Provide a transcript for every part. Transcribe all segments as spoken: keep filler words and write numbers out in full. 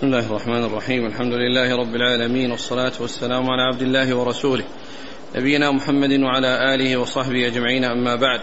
بسم الله الرحمن الرحيم. الحمد لله رب العالمين، والصلاة والسلام على عبد الله ورسوله نبينا محمد وعلى آله وصحبه أجمعين، أما بعد.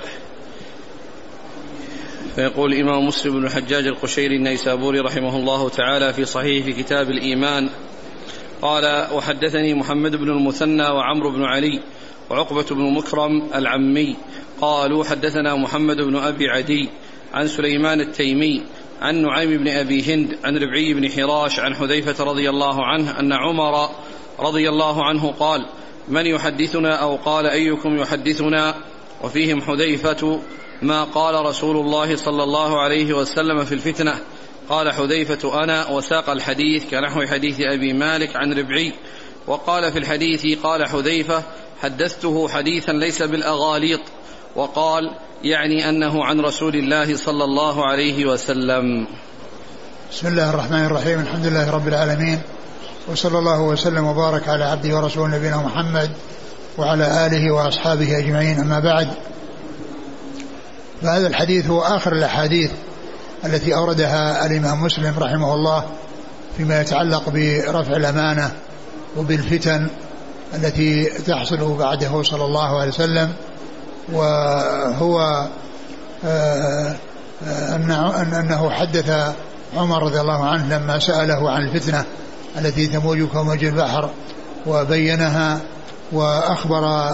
فيقول الإمام مسلم بن الحجاج القشيري النيسابوري رحمه الله تعالى في صحيح في كتاب الإيمان قال: وحدثني محمد بن المثنى وعمرو بن علي وعقبة بن مكرم العمي قالوا حدثنا محمد بن أبي عدي عن سليمان التيمي عن نعيم بن أبي هند عن ربعي بن حراش عن حذيفة رضي الله عنه أن عمر رضي الله عنه قال: من يحدثنا؟ أو قال: أيكم يحدثنا؟ وفيهم حذيفة: ما قال رسول الله صلى الله عليه وسلم في الفتنة؟ قال حذيفة: أنا، وساق الحديث كنحو حديث أبي مالك عن ربعي. وقال في الحديث: قال حذيفة: حدثته حديثا ليس بالأغاليط. وقال يعني أنه عن رسول الله صلى الله عليه وسلم. بسم الله الرحمن الرحيم. الحمد لله رب العالمين، وصلى الله وسلم وبارك على عبده ورسوله نبينا محمد وعلى آله وأصحابه أجمعين، أما بعد. فهذا الحديث هو آخر الأحاديث التي أوردها الإمام مسلم رحمه الله فيما يتعلق برفع الأمانة وبالفتن التي تحصل بعده صلى الله عليه وسلم. وهو أنه حدث عمر رضي الله عنه لما سأله عن الفتنة التي تموج كموج البحر وبينها، وأخبر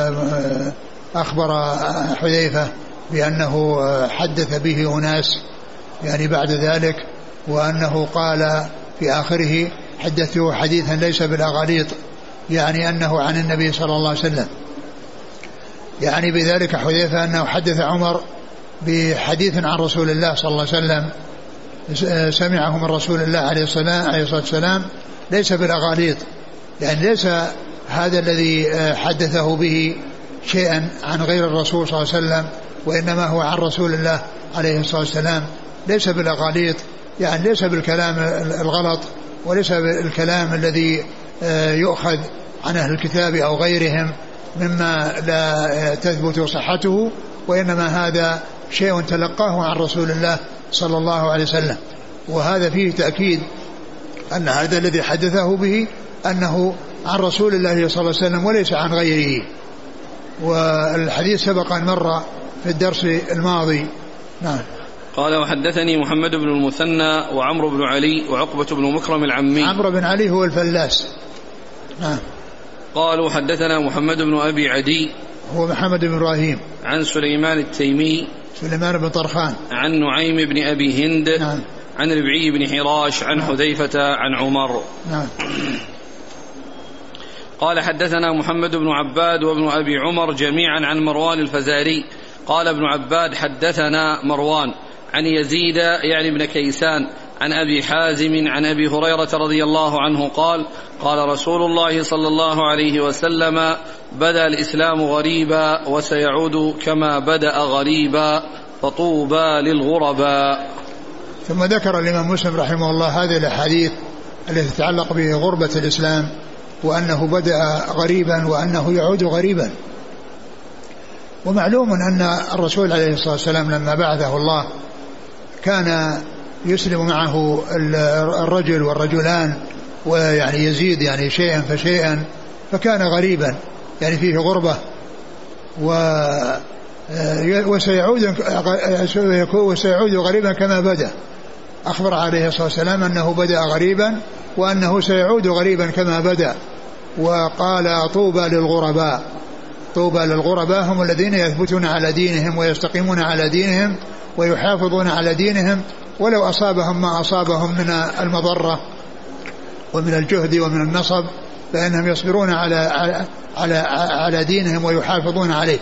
أخبر حذيفة بأنه حدث به أناس يعني بعد ذلك، وأنه قال في آخره: حدثته حديثا ليس بالأغاليط، يعني أنه عن النبي صلى الله عليه وسلم. يعني بذلك حذيفة أنه حدث عمر بحديث عن رسول الله صلى الله عليه وسلم سمعه من رسول الله عليه الصلاة والسلام ليس بالأغاليط، يعني ليس هذا الذي حدثه به شيئا عن غير الرسول صلى الله عليه وسلم، وإنما هو عن رسول الله عليه الصلاة والسلام، ليس بالأغاليط، يعني ليس بالكلام الغلط، وليس بالكلام الذي يؤخذ عن أهل الكتاب أو غيرهم مما لا تثبت صحته، وإنما هذا شيء تلقاه عن رسول الله صلى الله عليه وسلم. وهذا فيه تأكيد أن هذا الذي حدثه به أنه عن رسول الله صلى الله عليه وسلم وليس عن غيره. والحديث سبق أن مر في الدرس الماضي. نعم. قال: وحدثني محمد بن المثنى وعمرو بن علي وعقبة بن مكرم العمي. عمرو بن علي هو الفلاس. نعم. قالوا حدثنا محمد بن أبي عدي هو محمد بن إبراهيم عن سليمان التيمي سليمان بن طرخان عن نعيم بن أبي هند. نعم. عن ربعي بن حراش عن نعم. حذيفة عن عمر. نعم. قال حدثنا محمد بن عباد وابن أبي عمر جميعا عن مروان الفزاري. قال ابن عباد: حدثنا مروان عن يزيد يعني ابن كيسان عن أبي حازم عن أبي هريرة رضي الله عنه قال: قال رسول الله صلى الله عليه وسلم: بدأ الإسلام غريبا وسيعود كما بدأ غريبا فطوبى للغرباء. ثم ذكر الإمام مسلم رحمه الله هذه الأحاديث التي تتعلق بغربة الإسلام، وأنه بدأ غريبا وأنه يعود غريبا. ومعلوم أن الرسول عليه الصلاة والسلام لما بعثه الله كان يسلم معه الرجل والرجلان، ويعني يزيد يعني شيئا فشيئا، فكان غريبا يعني فيه غربة. وسيعود وسيعود غريبا كما بدأ. أخبر عليه الصلاة والسلام أنه بدأ غريبا وأنه سيعود غريبا كما بدأ. وقال: طوبى للغرباء. طوبى للغرباء هم الذين يثبتون على دينهم ويستقيمون على دينهم ويحافظون على دينهم ولو أصابهم ما أصابهم من المضرة ومن الجهد ومن النصب، فإنهم يصبرون على على على دينهم ويحافظون عليه.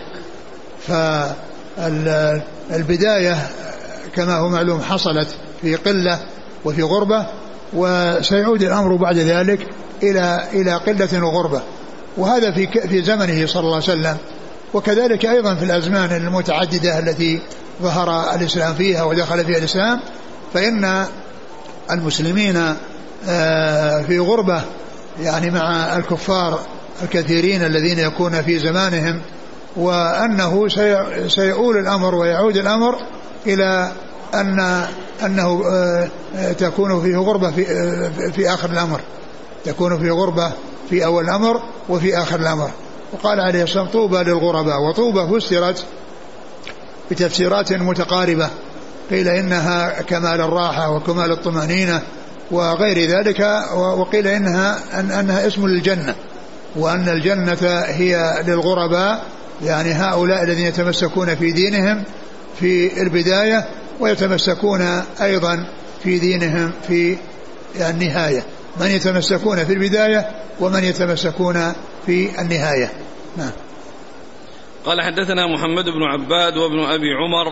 فالبداية كما هو معلوم حصلت في قلة وفي غربة، وسيعود الأمر بعد ذلك إلى إلى قلة وغربة، وهذا في في زمنه صلى الله عليه وسلم. وكذلك أيضا في الأزمان المتعددة التي ظهر الإسلام فيها ودخل فيها الإسلام، فإن المسلمين في غربة يعني مع الكفار الكثيرين الذين يكون في زمانهم، وأنه سيؤول الأمر ويعود الأمر إلى أن أنه تكون فيه غربة في, في آخر الأمر، تكون فيه غربة في أول الأمر وفي آخر الأمر. وقال عليه الصلاة والسلام طوبى للغرباء، وطوبى فسرت بتفسيرات متقاربة، قيل إنها كمال الراحة وكمال الطمأنينة وغير ذلك، وقيل إنها أن أنها اسم للجنة، وأن الجنة هي للغرباء، يعني هؤلاء الذين يتمسكون في دينهم في البداية ويتمسكون أيضا في دينهم في النهاية، من يتمسكون في البداية ومن يتمسكون في النهاية. نعم. قال حدثنا محمد بن عباد وابن أبي عمر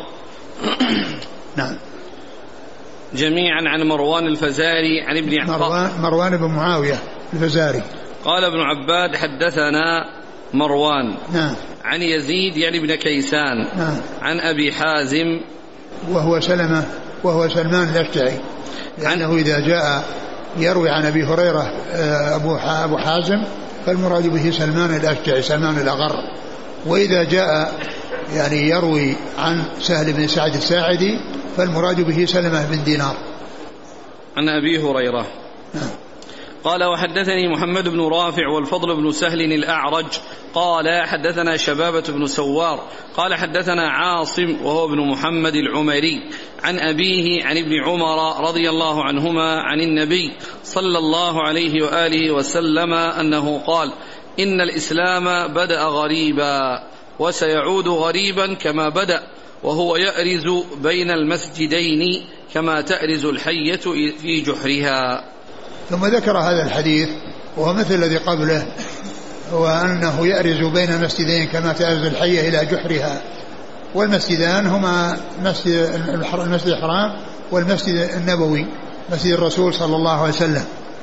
نعم جميعا عن مروان الفزاري عن ابن مروان, مروان بن معاوية الفزاري. قال ابن عباد حدثنا مروان نعم عن يزيد يعني ابن كيسان نعم عن أبي حازم وهو سلمة وهو سلمان الأشجعي، لأنه إذا جاء يروي عن أبي هريرة أبو حازم فالمراد به سلمان الأشجعي سلمان الأغر، وإذا جاء يعني يروي عن سهل بن سعد الساعدي فالمراد به سلمة بن دينار عن أبي هريرة. نعم. قال وحدثني محمد بن رافع والفضل بن سهل الأعرج قال حدثنا شبابة بن سوار قال حدثنا عاصم وهو ابن محمد العمري عن أبيه عن ابن عمر رضي الله عنهما عن النبي صلى الله عليه وآله وسلم أنه قال إن الإسلام بدأ غريبا وسيعود غريبا كما بدأ، وهو يأرز بين المسجدين كما تأرز الحية في جحرها. ثم ذكر هذا الحديث وهو مثل الذي قبله، وأنه يأرز بين المسجدين كما تأرز الحية إلى جحرها، والمسجدان هما المسجد الحرام والمسجد النبوي مسجد الرسول صلى الله عليه وسلم.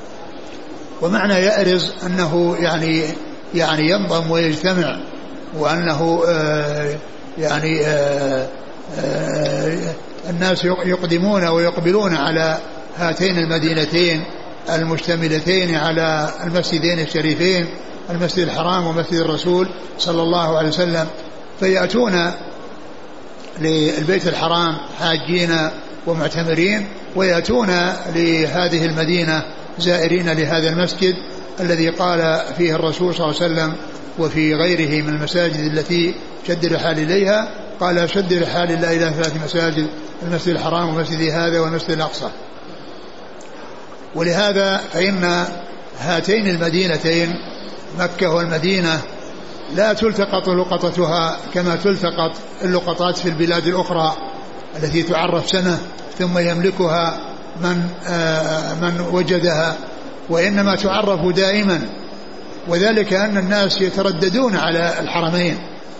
ومعنى يأرز أنه يعني يعني ينضم ويجتمع، وأنه آه يعني آه آه الناس يقدمون ويقبلون على هاتين المدينتين المشتملتين على المسجدين الشريفين المسجد الحرام ومسجد الرسول صلى الله عليه وسلم، فيأتون للبيت الحرام حاجين ومعتمرين، ويأتون لهذه المدينة زائرين لهذا المسجد الذي قال فيه الرسول صلى الله عليه وسلم وفي غيره من المساجد التي شد الرحال إليها، قال شد الرحال إلا إلى ثلاث مساجد: المسجد الحرام ومسجد هذا والمسجد الأقصى. ولهذا فإن هاتين المدينتين مكة والمدينة لا تلتقط لقطتها كما تلتقط اللقطات في البلاد الأخرى التي تعرف سنة ثم يملكها من, آه من وجدها، وإنما تعرف دائما، وذلك أن الناس يترددون على الحرمين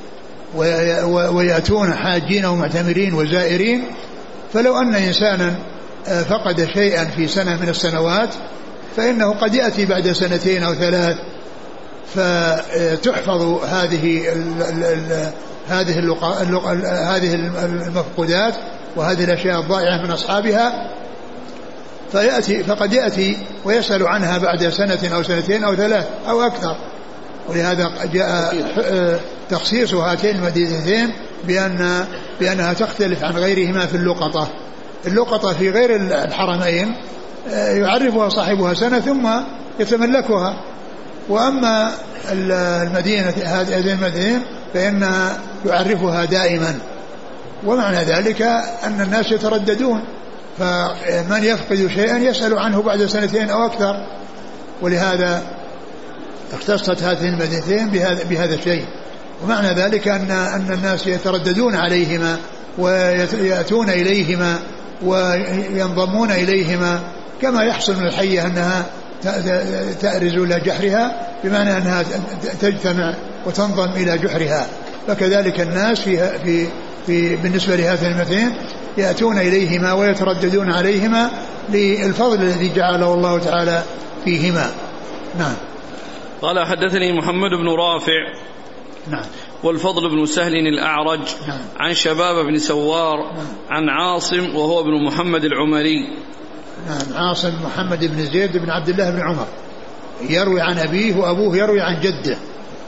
ويأتون حاجين ومعتمرين وزائرين، فلو أن إنسانا فقد شيئا في سنة من السنوات فإنه قد يأتي بعد سنتين أو ثلاث فتحفظ هذه ال ال ال هذه اللقا هذه المفقودات وهذه الأشياء الضائعة من أصحابها، فيأتي فقد يأتي ويسأل عنها بعد سنة أو سنتين أو ثلاث أو أكثر. ولهذا جاء تخصيص هاتين المدينتين بأن بأنها تختلف عن غيرهما في اللقطة. اللقطة في غير الحرمين يعرفها صاحبها سنة ثم يتملكها، وأما المدينة هذه المدينة فإنها يعرفها دائما. ومعنى ذلك أن الناس يترددون، فمن يفقد شيئا يسأل عنه بعد سنتين أو أكثر، ولهذا اختصت هذه المدينتين بهذا, بهذا الشيء. ومعنى ذلك أن, أن الناس يترددون عليهما ويأتون إليهما وينضمون إليهما، كما يحصل من الحية أنها تأرز إلى جحرها بمعنى أنها تجتمع وتنضم إلى جحرها، فكذلك الناس في في في بالنسبة لهذين المدينتين يأتون إليهما ويترددون عليهما للفضل الذي جعله الله تعالى فيهما. نعم. قال حدثني محمد بن رافع نعم والفضل بن سهل الأعرج نعم عن شباب بن سوار نعم عن عاصم وهو ابن محمد العمري. نعم. عاصم محمد بن زيد بن عبد الله بن عمر يروي عن أبيه وأبوه يروي عن جده،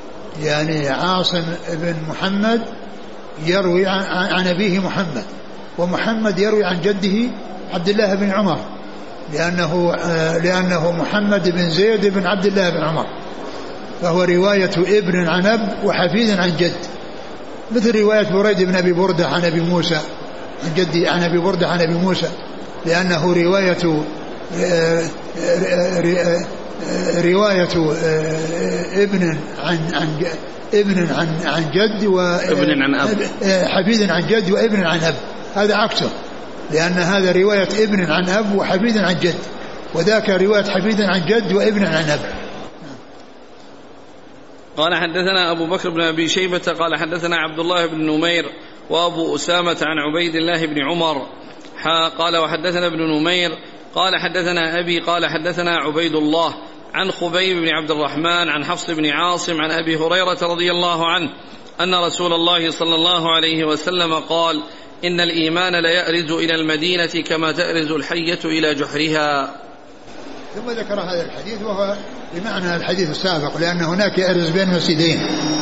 يعني عاصم بن محمد يروي عن, عن أبيه محمد ومحمد يروي عن جده عبد الله بن عمر، لأنه, لأنه محمد بن زيد بن عبد الله بن عمر، فهو رواية ابن عن أب وحفيد عن جد، مثل رواية بريد بن أبي بردة عن أبي موسى عن جدي عن أبي بردة عن أبي موسى، لأنه رواية رواية ابن عن عن ابن عن عن جد وابن عن أب، حفيد عن جد وابن عن أب، هذا عكسه، لأن هذا رواية ابن عن أب وحفيد عن جد، وذاك رواية حفيد عن جد وابن عن أب. قال حدثنا أبو بكر بن أبي شيبة قال حدثنا عبد الله بن نمير وأبو أسامة عن عبيد الله بن عمر قال وحدثنا ابن نمير قال حدثنا أبي قال حدثنا عبيد الله عن خبيب بن عبد الرحمن عن حفص بن عاصم عن أبي هريرة رضي الله عنه أن رسول الله صلى الله عليه وسلم قال إن الإيمان ليأرز إلى المدينة كما تأرز الحية إلى جحرها. ثم ذكر هذا الحديث وهو بمعنى الحديث السابق، لأن هناك يأرز بين مسجدين،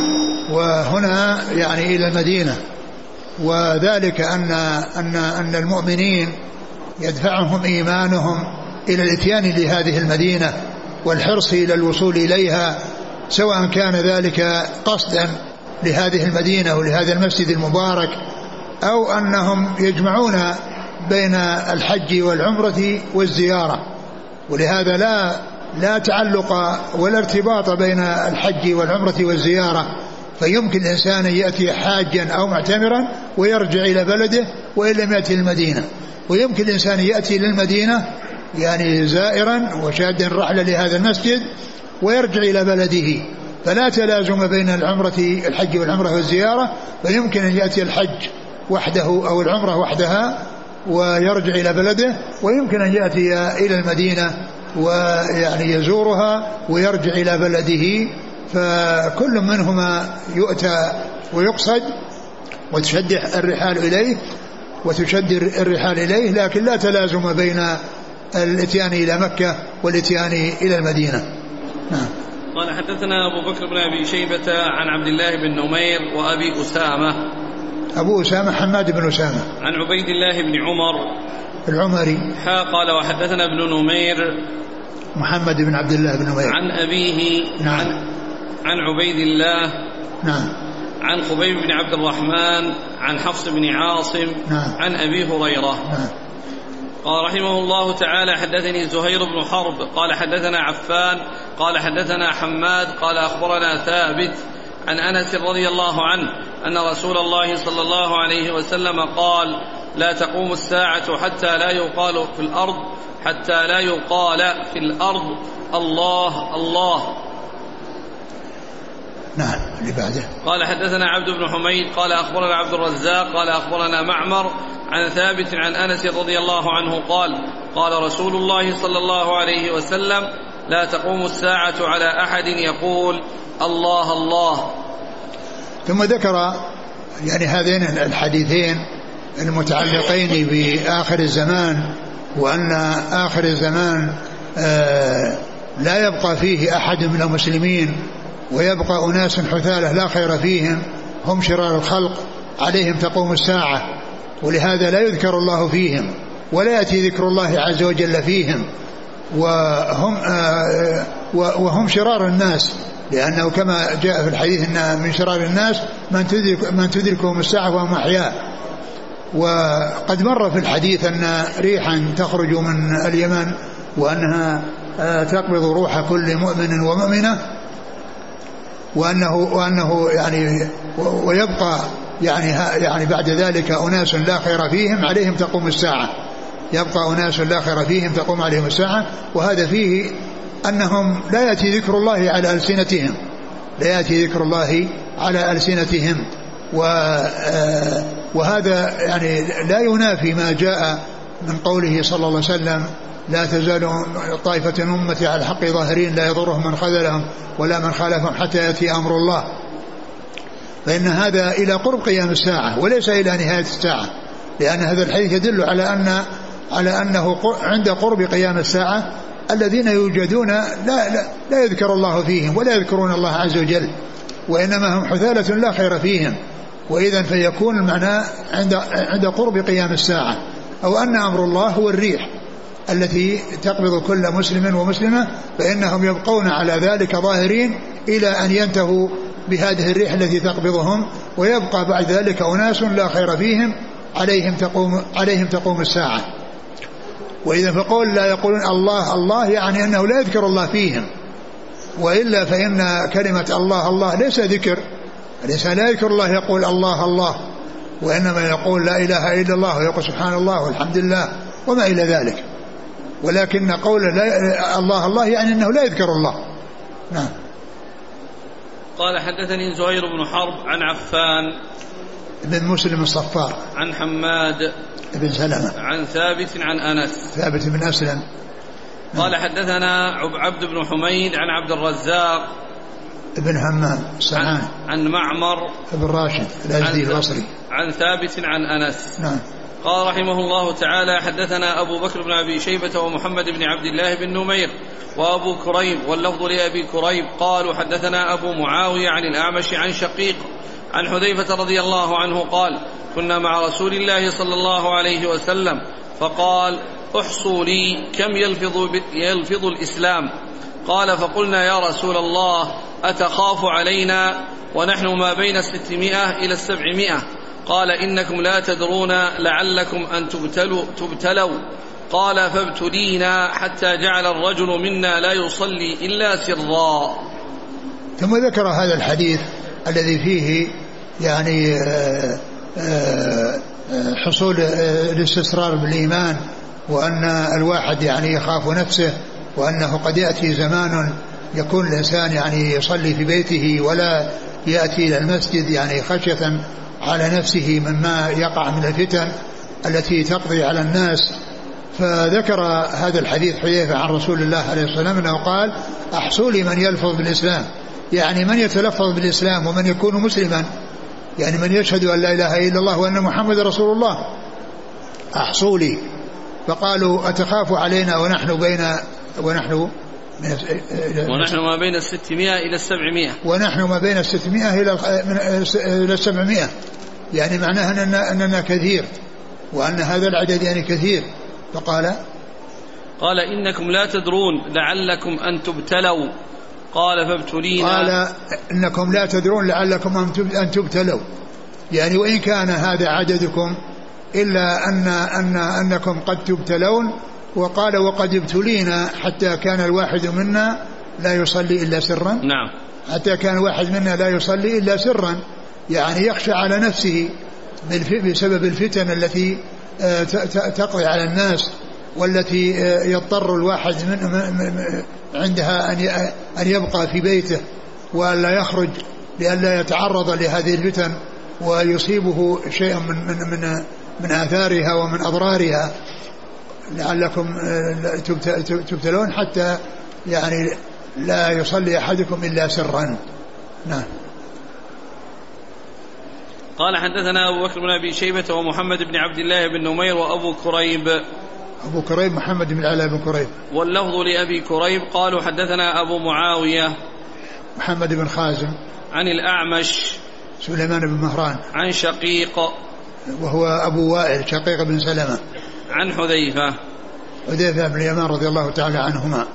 وهنا يعني إلى المدينة، وذلك أن, أن, أن المؤمنين يدفعهم إيمانهم إلى الاتيان لهذه المدينة والحرص إلى الوصول إليها، سواء كان ذلك قصدا لهذه المدينة ولهذا المسجد المبارك، أو أنهم يجمعون بين الحج والعمرة والزيارة، ولهذا لا لا تعلق ولا ارتباط بين الحج والعمرة والزيارة، فيمكن الإنسان أن يأتي حاجا أو معتمرا ويرجع إلى بلده وإن لم يأتي المدينة، ويمكن الإنسان يأتي للمدينة يعني زائرا وشادا رحلة لهذا المسجد ويرجع إلى بلده، فلا تلازم بين العمرة الحج والعمرة والزيارة، فيمكن أن يأتي الحج وحده أو العمرة وحدها ويرجع إلى بلده، ويمكن أن يأتي إلى المدينة ويعني يزورها ويرجع إلى بلده، فكل منهما يؤتى ويقصد وتشد الرحال إليه وتشد الرحال إليه، لكن لا تلازم بين الاتيان إلى مكة والاتيان إلى المدينة. نعم. قال حدثنا أبو بكر بن أبي شيبة عن عبد الله بن نمير وأبي أسامة أبو أسامة حماد بن أسامة عن عبيد الله بن عمر العمري حا قال وحدثنا ابن نمير محمد بن عبد الله بن نمير عن أبيه نعم. عن, عن عبيد الله نعم. عن خبيب بن عبد الرحمن عن حفص بن عاصم نعم. عن أبي هريرة نعم. قال رحمه الله تعالى حدثني زهير بن حرب قال حدثنا عفان قال حدثنا حماد قال أخبرنا ثابت عن أنس رضي الله عنه أن رسول الله صلى الله عليه وسلم قال لا تقوم الساعة حتى لا يقال في الأرض حتى لا يقال في الأرض الله الله. نعم. اللي بعده قال حدثنا عبد بن حميد قال أخبرنا عبد الرزاق قال أخبرنا معمر عن ثابت عن أنس رضي الله عنه قال قال رسول الله صلى الله عليه وسلم لا تقوم الساعة على أحد يقول الله الله. ثم ذكر يعني هذين الحديثين المتعلقين بآخر الزمان، وأن آخر الزمان آه لا يبقى فيه أحد من المسلمين، ويبقى أناس حثالة لا خير فيهم هم شرار الخلق عليهم تقوم الساعة، ولهذا لا يذكر الله فيهم ولا يأتي ذكر الله عز وجل فيهم، وهم, آه وهم شرار الناس، لأنه كما جاء في الحديث أن من شرار الناس من تدرك من تدركهم الساعة وهم أحياء. وقد مر في الحديث أن ريحا تخرج من اليمن وأنها تقبض روح كل مؤمن ومؤمنة، وأنه, وأنه يعني ويبقى يعني, يعني بعد ذلك أناس لا خير فيهم عليهم تقوم الساعة، يبقى أناس لا خير فيهم تقوم عليهم الساعة. وهذا فيه أنهم لا يأتي ذكر الله على ألسنتهم لا يأتي ذكر الله على ألسنتهم وهذا يعني لا ينافي ما جاء من قوله صلى الله عليه وسلم لا تزال طائفة أمتي على الحق ظاهرين لا يضرهم من خذلهم ولا من خالفهم حتى يأتي أمر الله، فإن هذا إلى قرب قيام الساعة وليس إلى نهاية الساعة، لأن هذا الحديث يدل على أن على أنه عند قرب قيام الساعة الذين يوجدون لا, لا, لا يذكر الله فيهم ولا يذكرون الله عز وجل، وإنما هم حثالة لا خير فيهم، وإذا فيكون المعنى عند عند قرب قيام الساعة، أو أن أمر الله هو الريح التي تقبض كل مسلم ومسلمة، فإنهم يبقون على ذلك ظاهرين إلى أن ينتهوا بهذه الريح التي تقبضهم، ويبقى بعد ذلك أناس لا خير فيهم عليهم تقوم, عليهم تقوم الساعة. وإذا فقول لا يقولون الله الله يعني أنه لا يذكر الله فيهم، وإلا فإن كلمة الله الله ليس ذكر، ليس لا يذكر الله يقول الله الله، وإنما يقول لا إله إلا الله ويقول سبحان الله والحمد لله وما إلى ذلك. ولكن قول لا الله الله يعني أنه لا يذكر الله. نعم. قال حدثني زهير بن حرب عن عفان بن مسلم الصفار عن حماد بن سلمة عن ثابت عن أنس ثابت بن أسلم. قال حدثنا عبد بن حميد عن عبد الرزاق ابن همام سعان عن, عن معمر بن راشد الأزدي البصري عن ثابت عن أنس. نعم. قال رحمه الله تعالى حدثنا أبو بكر بن أبي شيبة ومحمد بن عبد الله بن نمير وأبو كريب واللفظ لأبي كريب قالوا حدثنا أبو معاوية عن الأعمش عن شقيق عن حذيفة رضي الله عنه قال كنا مع رسول الله صلى الله عليه وسلم فقال احصوا لي كم يلفظ, يلفظ الإسلام. قال فقلنا يا رسول الله أتخاف علينا ونحن ما بين الستمائة إلى السبعمائة؟ قال إنكم لا تدرون لعلكم أن تبتلوا, تبتلوا. قال فابتلينا حتى جعل الرجل منا لا يصلي إلا سرا. ثم ذكر هذا الحديث الذي فيه يعني حصول الاستسرار بالإيمان، وأن الواحد يعني يخاف نفسه، وأنه قد يأتي زمان يكون الإنسان يعني يصلي في بيته ولا يأتي إلى المسجد يعني خشية على نفسه مما يقع من الفتن التي تقضي على الناس. فذكر هذا الحديث حذيفة عن رسول الله عليه الصلاة والسلام أنه قال أحصوا لي من يلفظ بالإسلام، يعني من يتلفظ بالإسلام ومن يكون مسلما، يعني من يشهد أن لا إله إلا الله وأن محمد رسول الله، أحصوا لي. فقالوا أتخاف علينا ونحن بين ونحن ونحن ما بين الستمائة إلى السبعمائة ونحن ما بين الستمائة إلى السبعمائة، يعني معناها أننا, أننا كثير، وأن هذا العدد يعني كثير. فقال قال إنكم لا تدرون لعلكم أن تبتلوا. قال فابتلينا. قال إنكم لا تدرون لعلكم أن تبتلوا، يعني وإن كان هذا عددكم إلا أن أن أنكم قد تبتلون. وقال وقد ابتلينا حتى كان الواحد منا لا يصلي إلا سرا. نعم. حتى كان الواحد منا لا يصلي إلا سرا، يعني يخشى على نفسه بسبب الفتن التي تقضي على الناس، والتي يضطر الواحد من عندها أن يبقى في بيته ولا يخرج لئلا يتعرض لهذه الفتن ويصيبه شيء من من من من آثارها ومن أضرارها، لعلكم تبتلون حتى يعني لا يصلي أحدكم إلا سرا. نعم. قال حدثنا أبو بكر بن أبي شيبة ومحمد بن عبد الله بن نمير وأبو كريب أبو كريب محمد بن علاء بن كريب واللفظ لأبي كريب قالوا حدثنا أبو معاوية محمد بن خازم عن الأعمش سليمان بن مهران عن شقيق وهو أبو وائل شقيق بن سلمة عن حذيفة حذيفة بن اليمان رضي الله تعالى عنهما.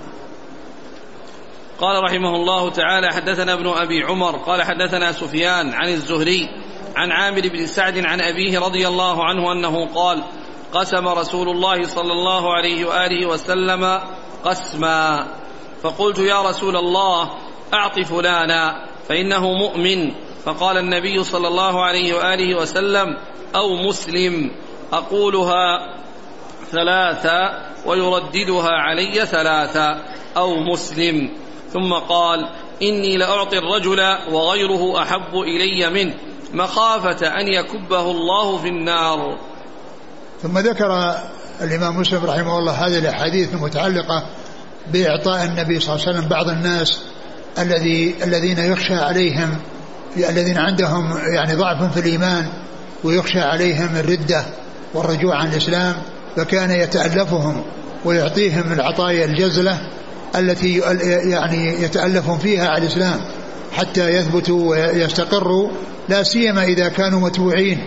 قال رحمه الله تعالى حدثنا ابن أبي عمر قال حدثنا سفيان عن الزهري عن عامر بن سعد عن أبيه رضي الله عنه أنه قال قسم رسول الله صلى الله عليه وآله وسلم قسما فقلت يا رسول الله أعط فلانا فإنه مؤمن، فقال النبي صلى الله عليه وآله وسلم أو مسلم، أقولها ثلاثة ويرددها علي ثلاثة أو مسلم. ثم قال إني لأعطي الرجل وغيره أحب إلي منه مخافة أن يكبه الله في النار. ثم ذكر الإمام مسلم رحمه الله هذه الأحاديث المتعلقة بإعطاء النبي صلى الله عليه وسلم بعض الناس الذي الذين يخشى عليهم الذين عندهم يعني ضعف في الإيمان ويخشى عليهم الردة والرجوع عن الإسلام، فكان يتألفهم ويعطيهم العطايا الجزلة التي يعني يتألفهم فيها على الإسلام حتى يثبتوا ويستقروا، لا سيما إذا كانوا متبوعين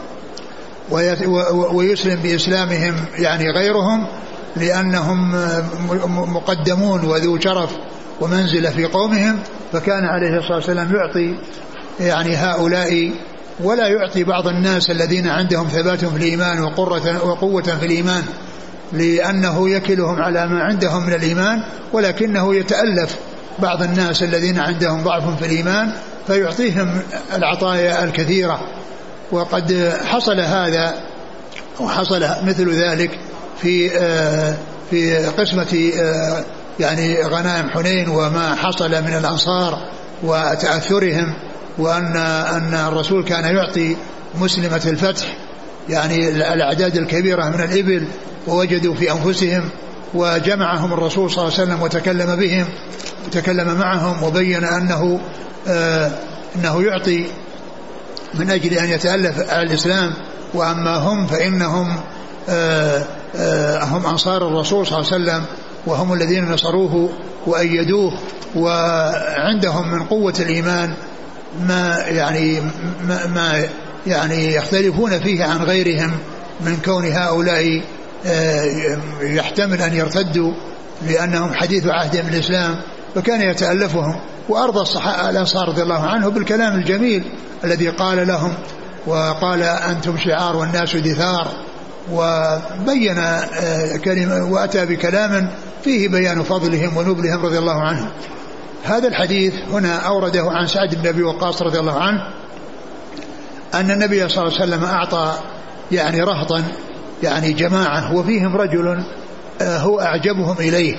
ويسلم بإسلامهم يعني غيرهم، لأنهم مقدمون وذو شرف ومنزلة في قومهم. فكان عليه الصلاة والسلام يعطي يعني هؤلاء ولا يعطي بعض الناس الذين عندهم ثبات في الإيمان وقوة في الإيمان، لأنه يكلهم على ما عندهم من الإيمان، ولكنه يتألف بعض الناس الذين عندهم ضعف في الإيمان فيعطيهم العطايا الكثيرة. وقد حصل هذا وحصل مثل ذلك في في قسمة يعني غنائم حنين وما حصل من الأنصار وتأثرهم، وأن أن الرسول كان يعطي مسلمة الفتح يعني الأعداد الكبيرة من الإبل، ووجدوا في أنفسهم، وجمعهم الرسول صلى الله عليه وسلم وتكلم بهم وتكلم معهم وبين أنه آه أنه يعطي من أجل أن يتألف على الإسلام، وأما هم فإنهم آه آه هم أنصار الرسول صلى الله عليه وسلم، وهم الذين نصروه وأيدوه، وعندهم من قوة الإيمان ما يعني ما, ما يعني يختلفون فيه عن غيرهم، من كون هؤلاء يحتمل أن يرتدوا لأنهم حديث عهد بالإسلام، فكان يتألفهم. وأرضى الصحابة الأنصار رضي الله عنه بالكلام الجميل الذي قال لهم، وقال أنتم شعار والناس دثار، وبين كلمة وأتى بكلام فيه بيان فضلهم ونبلهم رضي الله عنهم. هذا الحديث هنا أورده عن سعد بن أبي وقاص رضي الله عنه أن النبي صلى الله عليه وسلم أعطى يعني رهطا يعني جماعة وفيهم رجل هو أعجبهم إليه،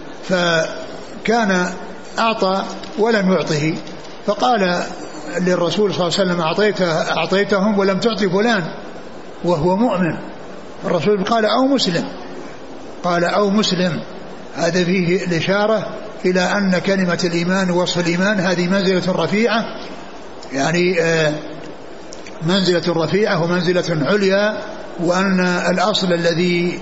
فكان أعطى ولم يعطه، فقال للرسول صلى الله عليه وسلم أعطيته أعطيتهم ولم تعطي فلان وهو مؤمن. الرسول قال أو مسلم، قال أو مسلم. هذا فيه الإشارة إلى أن كلمة الإيمان ووصف الإيمان هذه منزلة رفيعة، يعني منزلة رفيعة ومنزلة عليا، وأن الأصل الذي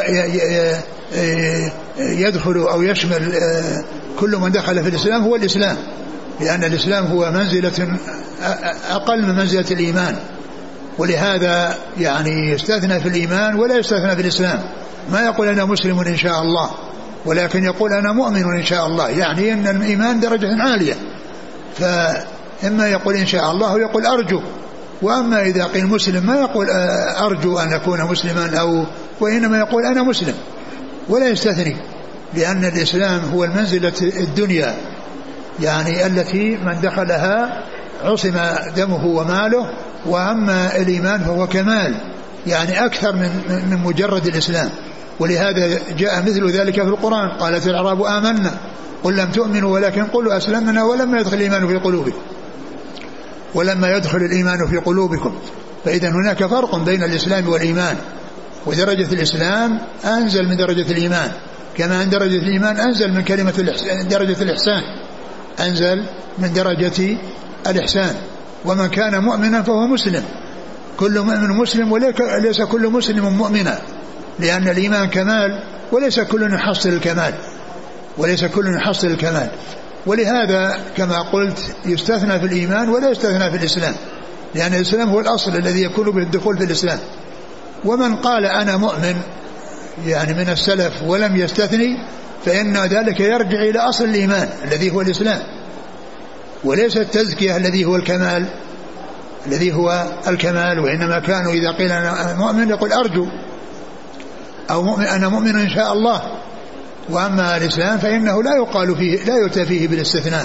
يدخل أو يشمل كل من دخل في الإسلام هو الإسلام، لأن الإسلام هو منزلة أقل من منزلة الإيمان، ولهذا يعني يستثنى في الإيمان ولا يستثنى في الإسلام. ما يقول أنا مسلم إن شاء الله، ولكن يقول أنا مؤمن إن شاء الله، يعني أن الإيمان درجة عالية، فإما يقول إن شاء الله ويقول أرجو. وأما إذا قيل مسلم ما يقول أرجو أن أكون مسلما، أو وإنما يقول أنا مسلم ولا يستثني، لأن الإسلام هو المنزلة الدنيا يعني التي من دخلها عصم دمه وماله، وأما الإيمان فهو كمال يعني أكثر من من مجرد الإسلام. ولهذا جاء مثل ذلك في القرآن، قالت الأعراب آمنا قل لم تؤمنوا ولكن قلوا أسلمنا ولما يدخل الإيمان في قلوبكم ولما يدخل الإيمان في قلوبكم. فإذا هناك فرق بين الإسلام والإيمان، ودرجة الإسلام أنزل من درجة الإيمان، كما أن درجة الإيمان أنزل من كلمة درجة الإحسان، أنزل من درجة الإحسان. ومن كان مؤمنا فهو مسلم، كل مؤمن مسلم وليس كل مسلم مؤمنا، لأن الإيمان كمال وليس كل يحصل الكمال وليس كل يحصل الكمال. ولهذا كما قلت يستثنى في الإيمان ولا يستثنى في الإسلام، لأن الإسلام هو الأصل الذي يكون به الدخول في الإسلام. ومن قال أنا مؤمن يعني من السلف ولم يستثني، فإن ذلك يرجع إلى أصل الإيمان الذي هو الإسلام، وليس التزكية الذي هو الكمال الذي هو الكمال وإنما كانوا إذا قيل أنا مؤمن يقول أرجو، أو مؤمن أنا مؤمن إن شاء الله. وأما الإسلام فإنه لا يقال فيه لا يؤتى فيه بالاستثناء.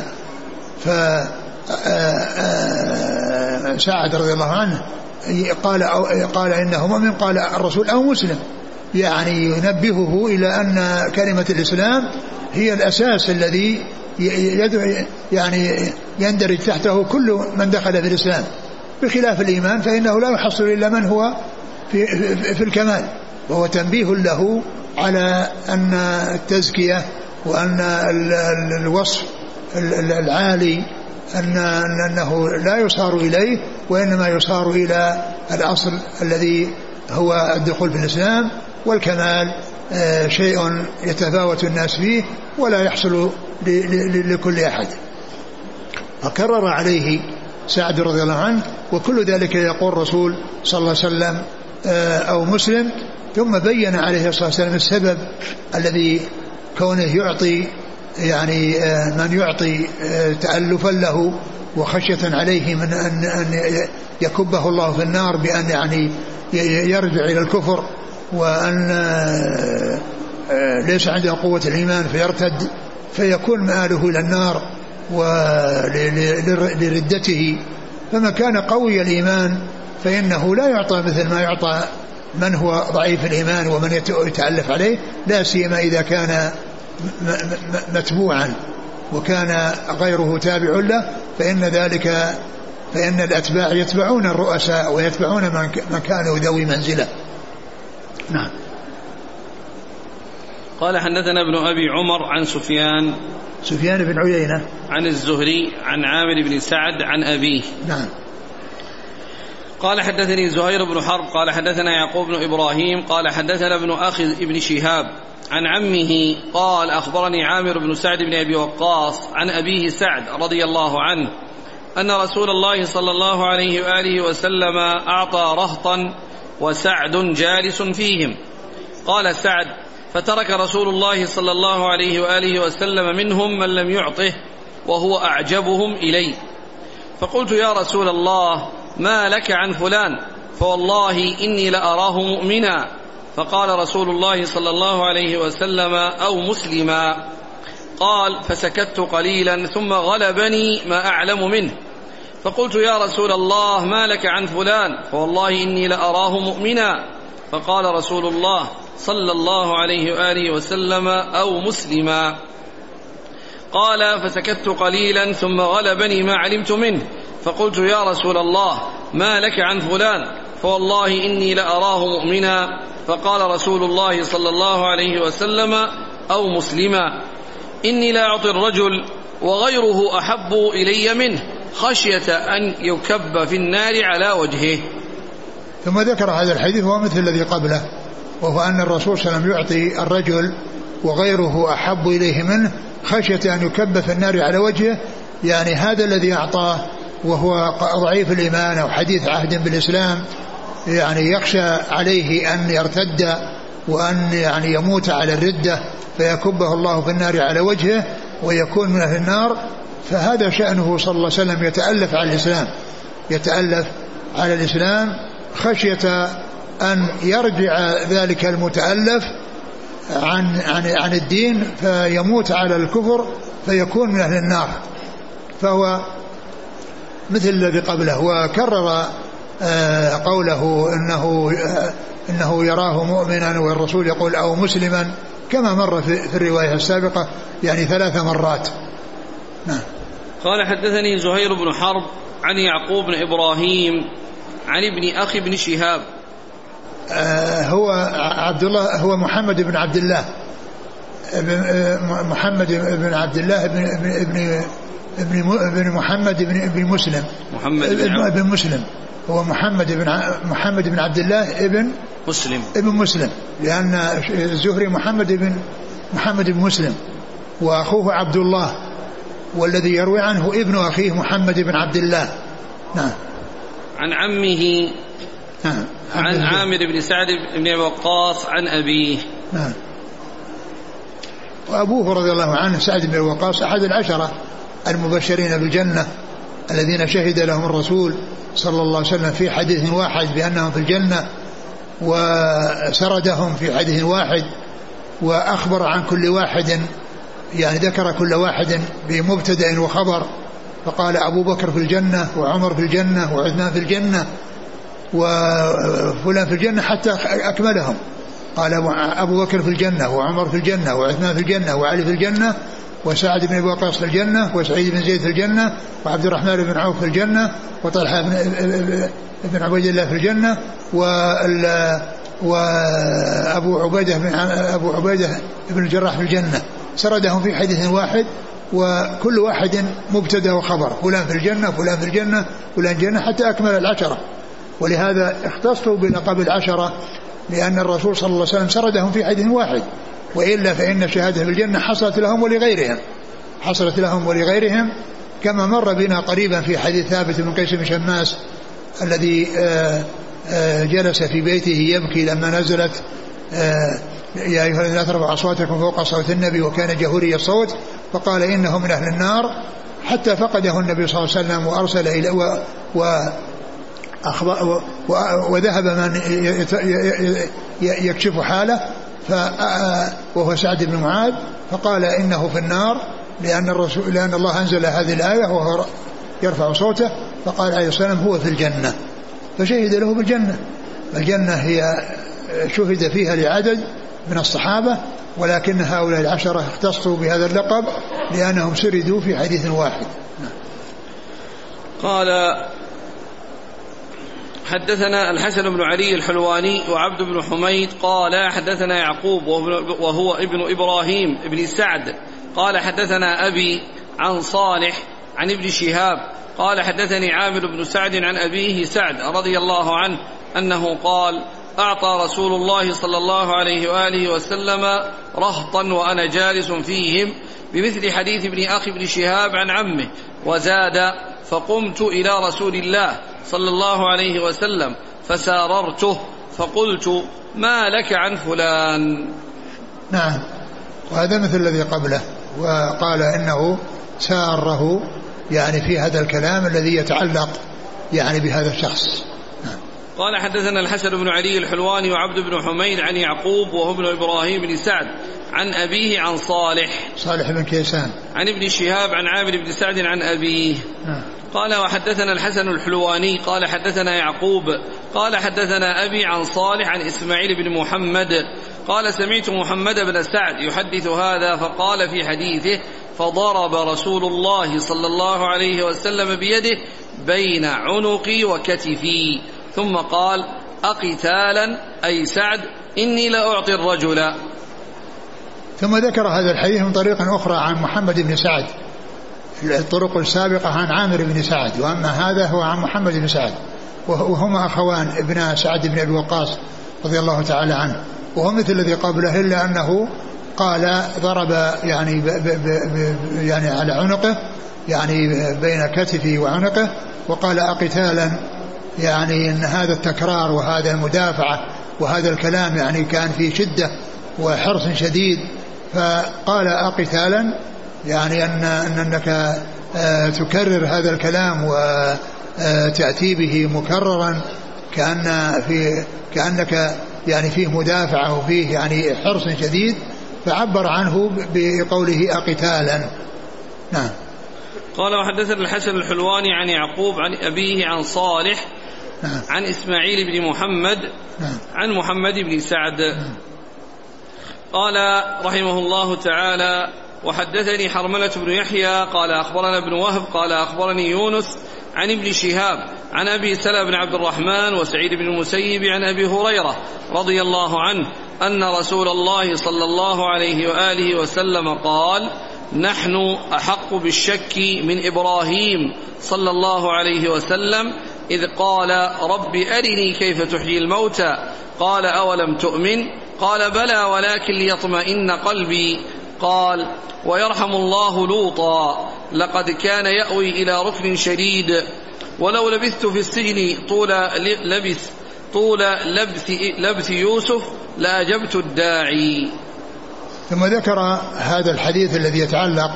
فسعد رضي الله عنه قال قال إنه مؤمن، قال الرسول أو مسلم، يعني ينبهه إلى أن كلمة الإسلام هي الأساس الذي يعني يندرج تحته كل من دخل في الإسلام، بخلاف الإيمان فإنه لا يحصل إلا من هو في, في, في الكمال. وهو تنبيه له على أن التزكية وأن الوصف العالي أن أنه لا يصار إليه، وإنما يصار إلى الأصل الذي هو الدخول في الإسلام. والكمال شيء يتفاوت الناس فيه ولا يحصل لكل أحد. فكرر عليه سعد رضي الله عنه. وكل ذلك يقول الرسول صلى الله عليه وسلم أو مسلم. ثم بين عليه الصلاة والسلام السبب الذي كونه يعطي يعني من يعطي تألفا له وخشية عليه من أن, أن يكبه الله في النار بأن يعني يرجع إلى الكفر وأن ليس عنده قوة الإيمان فيرتد فيكون مآله إلى النار ولردته. فما كان قوي الإيمان فإنه لا يعطى مثل ما يعطى من هو ضعيف الإيمان ومن يتألف عليه، لا سيما إذا كان متبوعا وكان غيره تابع له، فإن ذلك فإن الأتباع يتبعون الرؤساء ويتبعون من كانوا ذوي منزلة. نعم. قال حدثنا ابن أبي عمر عن سفيان سفيان بن عيينة عن الزهري عن عامر بن سعد عن أبيه. نعم. قال حدثني زهير بن حرب قال حدثنا يعقوب بن إبراهيم قال حدثنا ابن أخي ابن شهاب عن عمه قال أخبرني عامر بن سعد بن أبي وقاص عن أبيه سعد رضي الله عنه أن رسول الله صلى الله عليه وآله وسلم أعطى رهطا وسعد جالس فيهم. قال سعد: فترك رسول الله صلى الله عليه وآله وسلم منهم من لم يعطه وهو أعجبهم إلي. فقلت: يا رسول الله، ما لك عن فلان؟ فوالله إني لأراه مؤمنا. فقال رسول الله صلى الله عليه وسلم: أو مسلما. قال: فسكت قليلا ثم غلبني ما أعلم منه. فقلت: يا رسول الله، ما لك عن فلان؟ فوالله إني لأراه مؤمنا. فقال رسول الله صلى الله عليه وآله وسلم: أو مسلما. قال: فسكت قليلا ثم غلبني ما علمت منه. فقلت: يا رسول الله، ما لك عن فلان؟ فوالله إني لأراه مؤمنا. فقال رسول الله صلى الله عليه وسلم: أو مسلما. إني لا أعطي الرجل وغيره أحب إلي منه خشية أن يكب في النار على وجهه. ثم ذكر هذا الحديث هو مثل الذي قبله، وهو أن الرسول صلى الله عليه وسلم يعطي الرجل وغيره أحب إليه منه خشية أن يكب في النار على وجهه. يعني هذا الذي أعطاه وهو ضعيف الإيمان أو حديث عهد بالإسلام، يعني يخشى عليه أن يرتد وأن يعني يموت على الردة فيكبه الله في النار على وجهه ويكون من أهل النار. فهذا شأنه صلى الله عليه وسلم، يتألف على الإسلام يتألف على الإسلام خشية أن يرجع ذلك المتألف عن, عن, عن الدين فيموت على الكفر فيكون من أهل النار. فهو مثل الذي قبله. وكرر قوله إنه, إنه يراه مؤمنا والرسول يقول أو مسلما كما مر في الرواية السابقة، يعني ثلاث مرات. نعم. قال حدثني زهير بن حرب عن يعقوب بن إبراهيم عن ابن أخي بن شهاب. آه هو عبد الله هو محمد بن عبد الله محمد بن عبد الله ابن ابن ابن ابن محمد بن ابن مسلم محمد بن ابن مسلم هو محمد بن محمد بن عبد الله ابن مسلم ابن مسلم، لأن الزهري محمد بن محمد بن مسلم وأخوه عبد الله، والذي يروي عنه ابن أخيه محمد بن عبد الله. نعم. عن عمه نعم. عن عامر بن سعد بن وقاص عن أبيه. نعم. وأبوه رضي الله عنه سعد بن وقاص أحد العشرة المبشرين بالجنة الذين شهد لهم الرسول صلى الله عليه وسلم في حديث واحد بأنهم في الجنة، وسردهم في حديث واحد وأخبر عن كل واحد، يعني ذكر كل واحد بمبتدأ وخبر، فقال أبو بكر في الجنة وعمر في الجنة وعثمان في الجنة وفلان في الجنة حتى أكملهم. قال أبو بكر في الجنة وعمر في الجنة وعثمان في الجنة وعلي في الجنة وسعد بن أبي وقاص في الجنة وسعيد بن زيد في الجنة وعبد الرحمن بن عوف في الجنة وطلحة بن, بن عبيد الله في الجنة وأبو عبيدة بن أبو عبيدة بن الجراح في الجنة. سردهم في حديث واحد وكل واحد مبتدأ وخبر، فلان في الجنة فلان في الجنة فلان جنة حتى أكمل العشرة. ولهذا اختصوا بلقب العشرة لأن الرسول صلى الله عليه وسلم سردهم في حديث واحد، وإلا فإن شهادة بالجنة حصلت لهم ولغيرهم حصلت لهم ولغيرهم كما مر بنا قريبا في حديث ثابت بن قيس بن شماس الذي جلس في بيته يبكي لما نزلت يا أيها الذين لا ترفعوا أصواتكم فوق صوت النبي وكان جهوري الصوت، فقال إنه من أهل النار، حتى فقده النبي صلى الله عليه وسلم وأرسل إلى و و وذهب من يكشف حاله وهو سعد بن معاذ، فقال إنه في النار لأن, الرسول لأن الله أنزل هذه الآية وهو يرفع صوته، فقال عليه السلام هو في الجنة، فشهد له بالجنة. الجنة هي شهد فيها لعدد من الصحابة، ولكن هؤلاء العشرة اختصوا بهذا اللقب لأنهم سردوا في حديث واحد. قال حدثنا الحسن بن علي الحلواني وعبد بن حميد قال حدثنا يعقوب وهو ابن إبراهيم ابن سعد قال حدثنا أبي عن صالح عن ابن شهاب قال حدثني عامر بن سعد عن أبيه سعد رضي الله عنه أنه قال أعطى رسول الله صلى الله عليه وآله وسلم رهطا وأنا جالس فيهم بمثل حديث ابن أخي ابن شهاب عن عمه، وزاد فقمت إلى رسول الله صلى الله عليه وسلم فساررته فقلت ما لك عن فلان. نعم، وهذا مثل الذي قبله، وقال إنه ساره يعني في هذا الكلام الذي يتعلق يعني بهذا الشخص. قال حدثنا الحسن بن علي الحلواني وعبد بن حميد عن يعقوب وهو ابن إبراهيم بن سعد عن أبيه عن صالح صالح بن كيسان عن ابن شهاب عن عامر بن سعد عن أبيه. قال وحدثنا الحسن الحلواني قال حدثنا يعقوب قال حدثنا أبي عن صالح عن إسماعيل بن محمد قال سمعت محمد بن سعد يحدث هذا فقال في حديثه فضرب رسول الله صلى الله عليه وسلم بيده بين عنقي وكتفي ثم قال أقتالا أي سعد إني لأعطي الرجل. ثم ذكر هذا الحديث من طريق أخرى عن محمد بن سعد، الطرق السابقة عن عامر بن سعد، وأما هذا هو عن محمد بن سعد، وهما أخوان ابن سعد بن أبي وقاص رضي الله تعالى عنه، وهو مثل الذي قبله إلا أنه قال ضرب يعني ب ب ب يعني على عنقه يعني بين كتفه وعنقه، وقال أقتالا يعني إن هذا التكرار وهذا المدافعة وهذا الكلام يعني كان فيه شدة وحرص شديد، فقال أقتالا يعني أن أنك تكرر هذا الكلام وتأتي به مكررا كأن في كأنك يعني فيه مدافعة وفيه يعني حرص شديد، فعبر عنه بقوله أقتالا. نعم. قال وحدثنا الحسن الحلواني عن يعقوب عن أبيه عن صالح نعم. عن إسماعيل بن محمد نعم. عن محمد بن سعد نعم. قال رحمه الله تعالى وحدثني حرملة بن يحيى قال أخبرنا ابن وهب قال أخبرني يونس عن ابن شهاب عن أبي سلمة بن عبد الرحمن وسعيد بن المسيب عن أبي هريرة رضي الله عنه أن رسول الله صلى الله عليه وآله وسلم قال نحن أحق بالشك من إبراهيم صلى الله عليه وسلم إذ قال رب أرني كيف تحيي الموتى قال أولم تؤمن قال بلى ولكن ليطمئن قلبي قال ويرحم الله لوطا لقد كان يأوي إلى ركن شديد ولو لبثت في السجن طول لبث طول لبث, لبث يوسف لأجبت الداعي. ثم ذكر هذا الحديث الذي يتعلق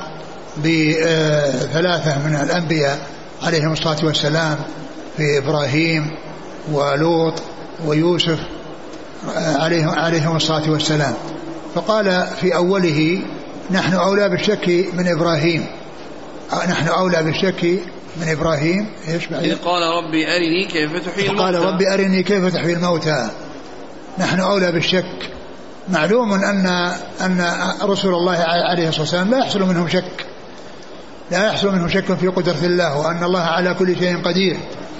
بثلاثة من الأنبياء عليهم الصلاة والسلام في إبراهيم ولوط ويوسف عليهم, عليهم الصلاة والسلام، فقال في أوله نحن أولى بالشك من إبراهيم نحن أولى بالشك من إبراهيم إيش بعد؟ قال ربي أرني كيف تحيي الموتى قال ربي أرني كيف تحيي الموتى. نحن أولى بالشك. معلوم أن أن رسول الله عليه الصلاة والسلام لا يحصل منهم شك لا يحصل منهم شك في قدرة الله وأن الله على كل شيء قدير،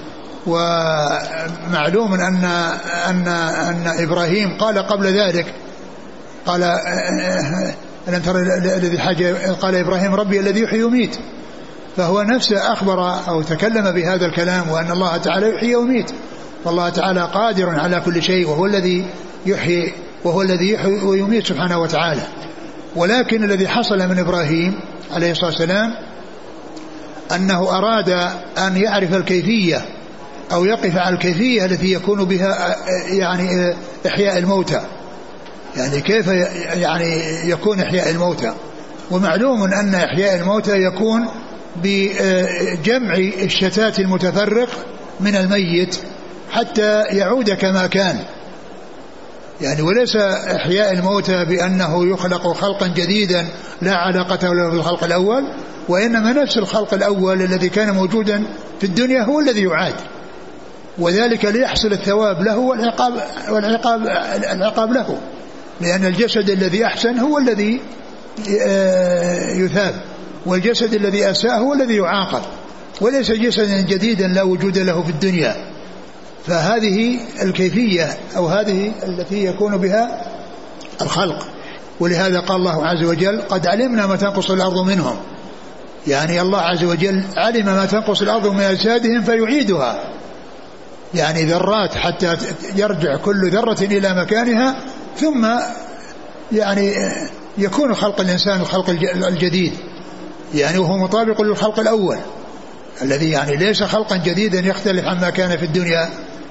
ومعلوم أن أن أن إبراهيم قال قبل ذلك قال ألم ترى الذي حاجة قال إبراهيم ربي الذي يحيي ويميت، فهو نفسه أخبر أو تكلم بهذا الكلام وأن الله تعالى يحيي ويميت، والله تعالى قادر على كل شيء وهو الذي يحيي وهو الذي يحيي ويميت سبحانه وتعالى. ولكن الذي حصل من إبراهيم عليه الصلاة والسلام أنه أراد أن يعرف الكيفية أو يقف على الكيفية التي يكون بها يعني إحياء الموتى، يعني كيف يعني يكون إحياء الموتى. ومعلوم أن إحياء الموتى يكون بجمع الشتات المتفرق من الميت حتى يعود كما كان، يعني وليس إحياء الموتى بأنه يخلق خلقا جديدا لا علاقة له بالخلق الأول، وإنما نفس الخلق الأول الذي كان موجودا في الدنيا هو الذي يعاد، وذلك ليحصل الثواب له والعقاب, والعقاب العقاب له، لأن الجسد الذي أحسن هو الذي يثاب، والجسد الذي أساء هو الذي يعاقب، وليس جسدا جديدا لا وجود له في الدنيا. فهذه الكيفية أو هذه التي يكون بها الخلق. ولهذا قال الله عز وجل قد علمنا ما تنقص الأرض منهم، يعني الله عز وجل علم ما تنقص الأرض من أجسادهم فيعيدها، يعني ذرات حتى يرجع كل ذرة إلى مكانها، ثم يعني يكون خلق الإنسان الخلق الجديد، يعني وهو مطابق للخلق الأول الذي يعني ليس خلقا جديدا يختلف عما كان في الدنيا،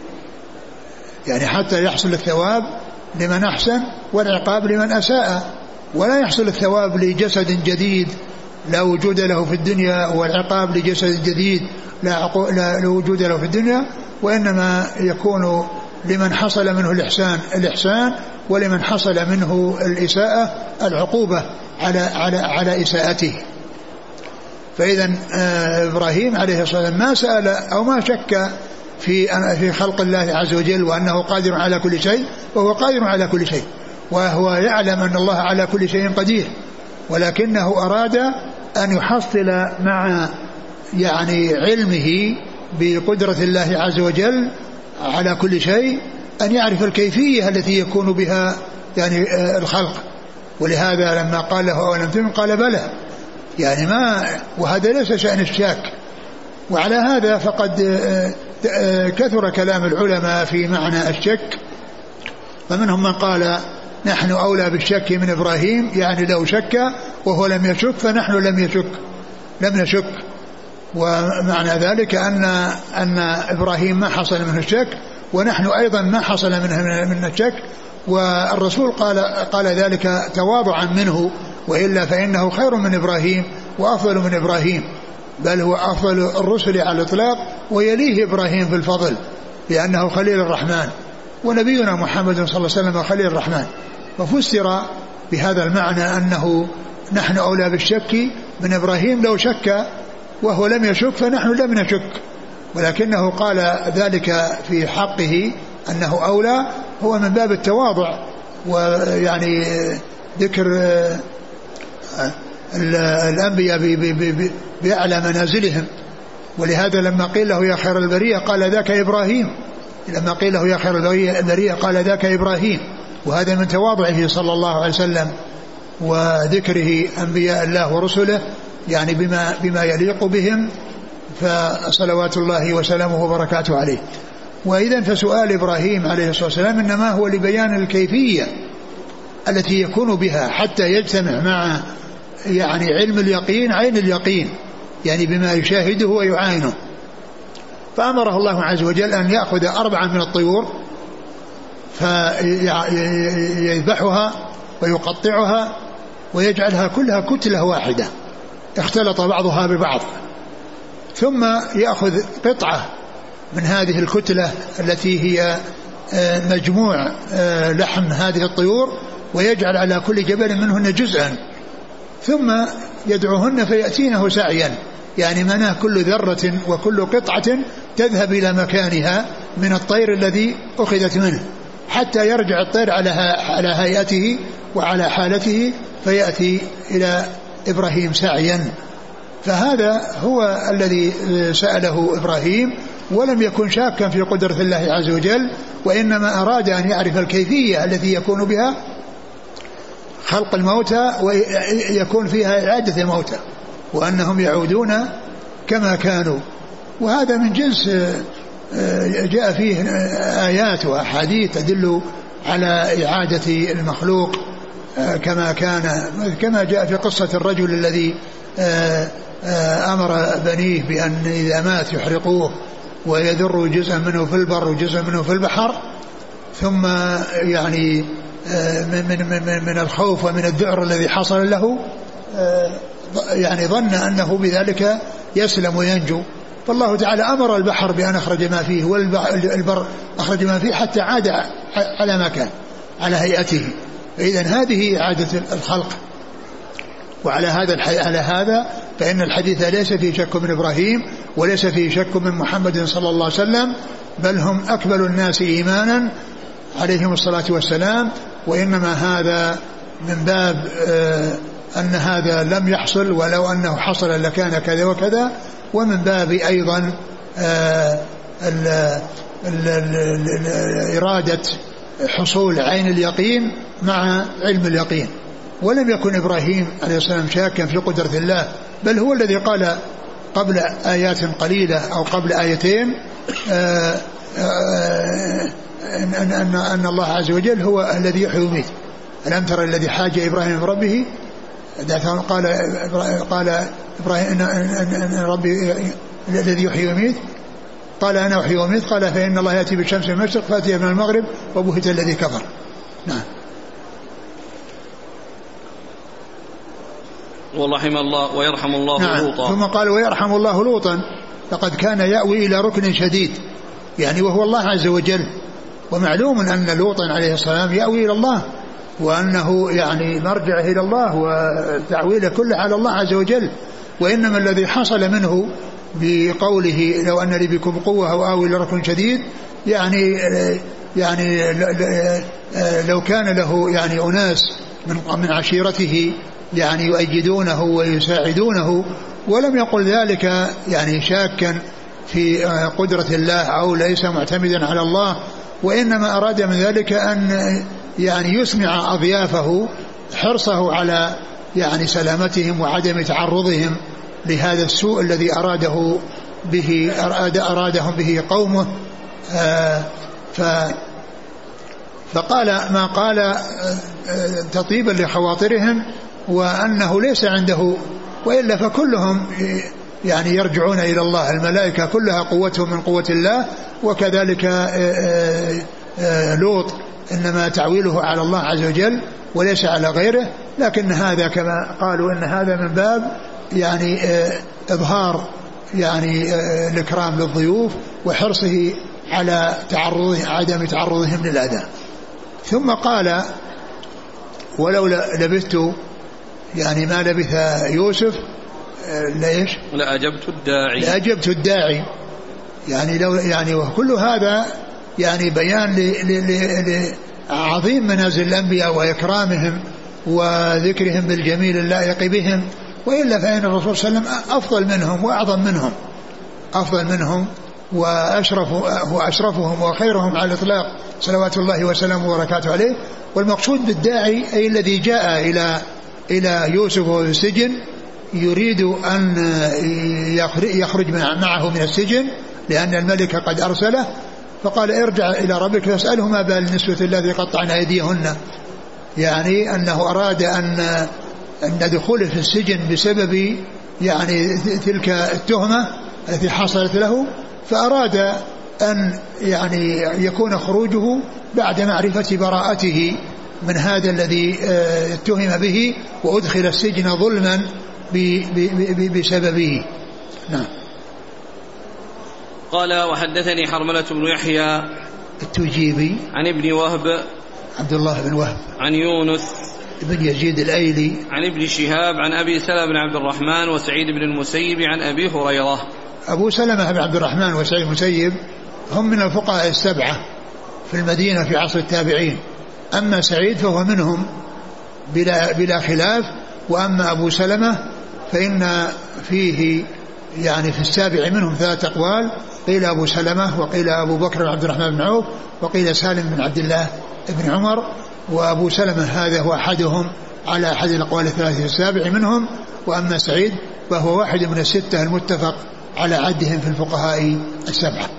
يعني حتى يحصل الثواب لمن أحسن والعقاب لمن أساء، ولا يحصل الثواب لجسد جديد لا وجود له في الدنيا والعقاب لجسد جديد لا, لا وجود له في الدنيا، وإنما يكون لمن حصل منه الإحسان الإحسان ولمن حصل منه الإساءة العقوبة على, على, على إساءته. فإذا إبراهيم عليه الصلاة والسلام ما سأل أو ما شك في في خلق الله عز وجل وأنه قادر على كل شيء، وهو قادر على كل شيء، وهو يعلم أن الله على كل شيء قدير، ولكنه أراد أن يحصل مع يعني علمه بقدرة الله عز وجل على كل شيء أن يعرف الكيفية التي يكون بها يعني الخلق. ولهذا لما قال له أولم تؤمن قال بلى، يعني ما وهذا ليس شأن الشاك. وعلى هذا فقد كثر كلام العلماء في معنى الشك، فمنهم من قال نحن أولى بالشك من إبراهيم، يعني لو شك وهو لم يشك فنحن لم يشك لم نشك. ومعنى ذلك أن أن إبراهيم ما حصل منه الشك، ونحن أيضا ما حصل منه من الشك. والرسول قال قال ذلك تواضعا منه، وإلا فإنه خير من إبراهيم وأفضل من إبراهيم، بل هو أفضل الرسل على الإطلاق، ويليه إبراهيم في الفضل لأنه خليل الرحمن، ونبينا محمد صلى الله عليه وسلم خليل الرحمن. ففسر بهذا المعنى أنه نحن أولى بالشك من إبراهيم، لو شك وهو لم يشك فنحن لم نشك، ولكنه قال ذلك في حقه أنه أولى، هو من باب التواضع ويعني ذكر الأنبياء بأعلى منازلهم. ولهذا لما قيل له يا خير البرية قال ذاك إبراهيم، لما قيل له يا خير البرية قال ذاك إبراهيم، وهذا من تواضعه صلى الله عليه وسلم وذكره أنبياء الله ورسله يعني بما, بما يليق بهم، فصلوات الله وسلامه وبركاته عليه. وإذن فسؤال إبراهيم عليه الصلاة والسلام إنما هو لبيان الكيفية التي يكون بها حتى يجتمع مع يعني علم اليقين عين اليقين، يعني بما يشاهده ويعاينه. فأمره الله عز وجل أن يأخذ أربعا من الطيور فيذبحها ويقطعها ويجعلها كلها كتلة واحدة اختلط بعضها ببعض، ثم يأخذ قطعة من هذه الكتلة التي هي مجموع لحم هذه الطيور ويجعل على كل جبل منهن جزءا، ثم يدعوهن فيأتينه سعيا، يعني مناه كل ذرة وكل قطعة تذهب إلى مكانها من الطير الذي أخذت منه، حتى يرجع الطير على على هيئته وعلى حالته فيأتي إلى إبراهيم سعيا. فهذا هو الذي سأله إبراهيم، ولم يكن شاكا في قدرة الله عز وجل، وإنما أراد أن يعرف الكيفية التي يكون بها خلق الموتى ويكون فيها إعادة الموتى، وأنهم يعودون كما كانوا. وهذا من جنس جاء فيه آيات وأحاديث تدل على إعادة المخلوق كما كان كما جاء في قصة الرجل الذي أمر بنيه بأن إذا مات يحرقوه ويذروا جزءا منه في البر وجزءا منه في البحر، ثم يعني من, من, من, من الخوف ومن الذعر الذي حصل له يعني ظن أنه بذلك يسلم وينجو، فالله تعالى أمر البحر بأن أخرج ما فيه والبر أخرج ما فيه حتى عاد على ما كان على هيئته. فإذن هذه إعادة الخلق. وعلى هذا على هذا فإن الحديث ليس فيه شك من إبراهيم وليس فيه شك من محمد صلى الله عليه وسلم، بل هم أكمل الناس إيمانا عليهم الصلاة والسلام. وإنما هذا من باب أن هذا لم يحصل، ولو أنه حصل لكان كذا وكذا، ومن باب أيضا إرادة حصول عين اليقين مع علم اليقين. ولم يكن إبراهيم عليه السلام شاكا في قدرة الله، بل هو الذي قال قبل آيات قليلة أو قبل آيتين آآ آآ أن, أن, أن الله عز وجل هو الذي يحيي ويميت. ألم ترى الذي حاج إبراهيم من ربه قال قال إبراهيم أن ربي الذي يحيي ويميت، قال أنا أحيي ويميت، قال فإن الله يأتي بالشمس من المشرق فأتي من المغرب وبهت الذي كفر. نعم. ورحم الله ويرحم الله نعم. لوطا. ثم قال ويرحم الله لوطا لقد كان يأوي إلى ركن شديد، يعني وهو الله عز وجل. ومعلوم أن لوطا عليه السلام يأوي إلى الله، وأنه يعني مرجع إلى الله وتعويله كله على الله عز وجل. وإنما الذي حصل منه بقوله لو أن لي بكم قوة أو آوي إلى ركن شديد، يعني يعني لو كان له يعني أناس من عشيرته يعني يؤيدونه ويساعدونه، ولم يقل ذلك يعني شاكا في قدرة الله أو ليس معتمدا على الله، وإنما أراد من ذلك أن يعني يسمع أضيافه حرصه على يعني سلامتهم وعدم تعرضهم لهذا السوء الذي أراده به أراد أرادهم به قومه. آه ف فقال ما قال تطيبا لخواطرهم، وأنه ليس عنده، وإلا فكلهم يعني يرجعون إلى الله، الملائكة كلها قوتهم من قوة الله، وكذلك لوط إنما تعويله على الله عز وجل وليس على غيره. لكن هذا كما قالوا إن هذا من باب يعني إظهار يعني الإكرام للضيوف وحرصه على تعرض عدم تعرضهم للأذى. ثم قال ولو لبثت يعني ما لبث يوسف ليش لأجبت الداعي لأجبت الداعي يعني لو يعني وكل هذا يعني بيان لعظيم منازل الأنبياء وإكرامهم وذكرهم بالجميل اللائق بهم. وإلا فإن الرسول صلى الله عليه وسلم أفضل منهم وأعظم منهم أفضل منهم وأشرف وأشرفهم وخيرهم على الإطلاق صلوات الله وسلامه وبركاته عليه. والمقصود بالداعي أي الذي جاء إلى إلى يوسف وهو في السجن يريد أن يخرج معه من السجن لأن الملك قد أرسله، فقال ارجع إلى ربك فاسأله ما بال النسوة الذي قطعن أيديهن، يعني أنه أراد أن أن دخوله في السجن بسبب يعني تلك التهمة التي حصلت له، فأراد أن يعني يكون خروجه بعد معرفة براءته من هذا الذي اتهم به وأدخل السجن ظلما بسببه. نعم. قال وحدثني حرملة بن يحيى التجيبي عن ابن وهب عبد الله بن وهب عن يونس بن يزيد الأيلي عن ابن شهاب عن أبي سلمة بن عبد الرحمن وسعيد بن المسيب عن أبي هريرة. أبو سلمة بن عبد الرحمن وسعيد بن المسيب هم من الفقهاء السبعة في المدينة في عصر التابعين، أما سعيد فهو منهم بلا, بلا خلاف، وأما أبو سلمة فإن فيه يعني في السابع منهم ثلاث أقوال، قيل أبو سلمة وقيل أبو بكر عبد الرحمن بن عوف وقيل سالم بن عبد الله بن عمر، وأبو سلمة هذا هو أحدهم على أحد الأقوال الثلاثة في السابع منهم. وأما سعيد فهو واحد من الستة المتفق على عدهم في الفقهاء السبعة.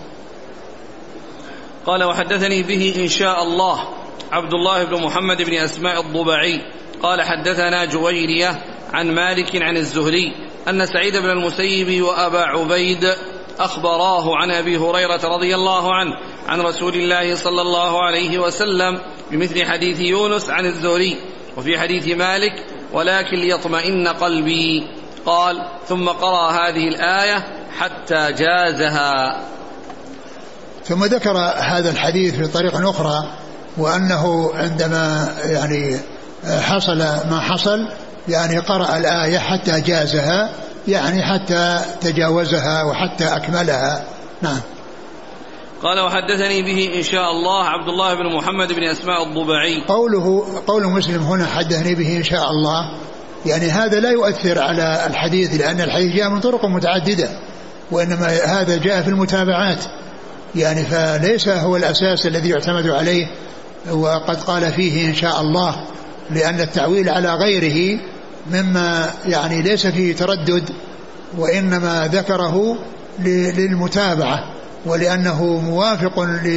قال وحدثني به إن شاء الله عبد الله بن محمد بن أسماء الضبعي قال حدثنا جويرية عن مالك عن الزهري أن سعيد بن المسيب وأبا عبيد أخبراه عن أبي هريرة رضي الله عنه عن رسول الله صلى الله عليه وسلم بمثل حديث يونس عن الزهري وفي حديث مالك ولكن ليطمئن قلبي. قال ثم قرأ هذه الآية حتى جازها. ثم ذكر هذا الحديث في طريق أخرى وأنه عندما يعني حصل ما حصل يعني قرأ الآية حتى جازها يعني حتى تجاوزها وحتى أكملها. نعم. قال وحدثني به إن شاء الله عبد الله بن محمد بن أسماء الضبعي. قوله قول مسلم هنا حدثني به إن شاء الله يعني هذا لا يؤثر على الحديث لأن الحديث جاء من طرق متعددة وإنما هذا جاء في المتابعات يعني فليس هو الأساس الذي يعتمد عليه. وقد قال فيه إن شاء الله لأن التعويل على غيره مما يعني ليس فيه تردد وإنما ذكره للمتابعة ولأنه موافق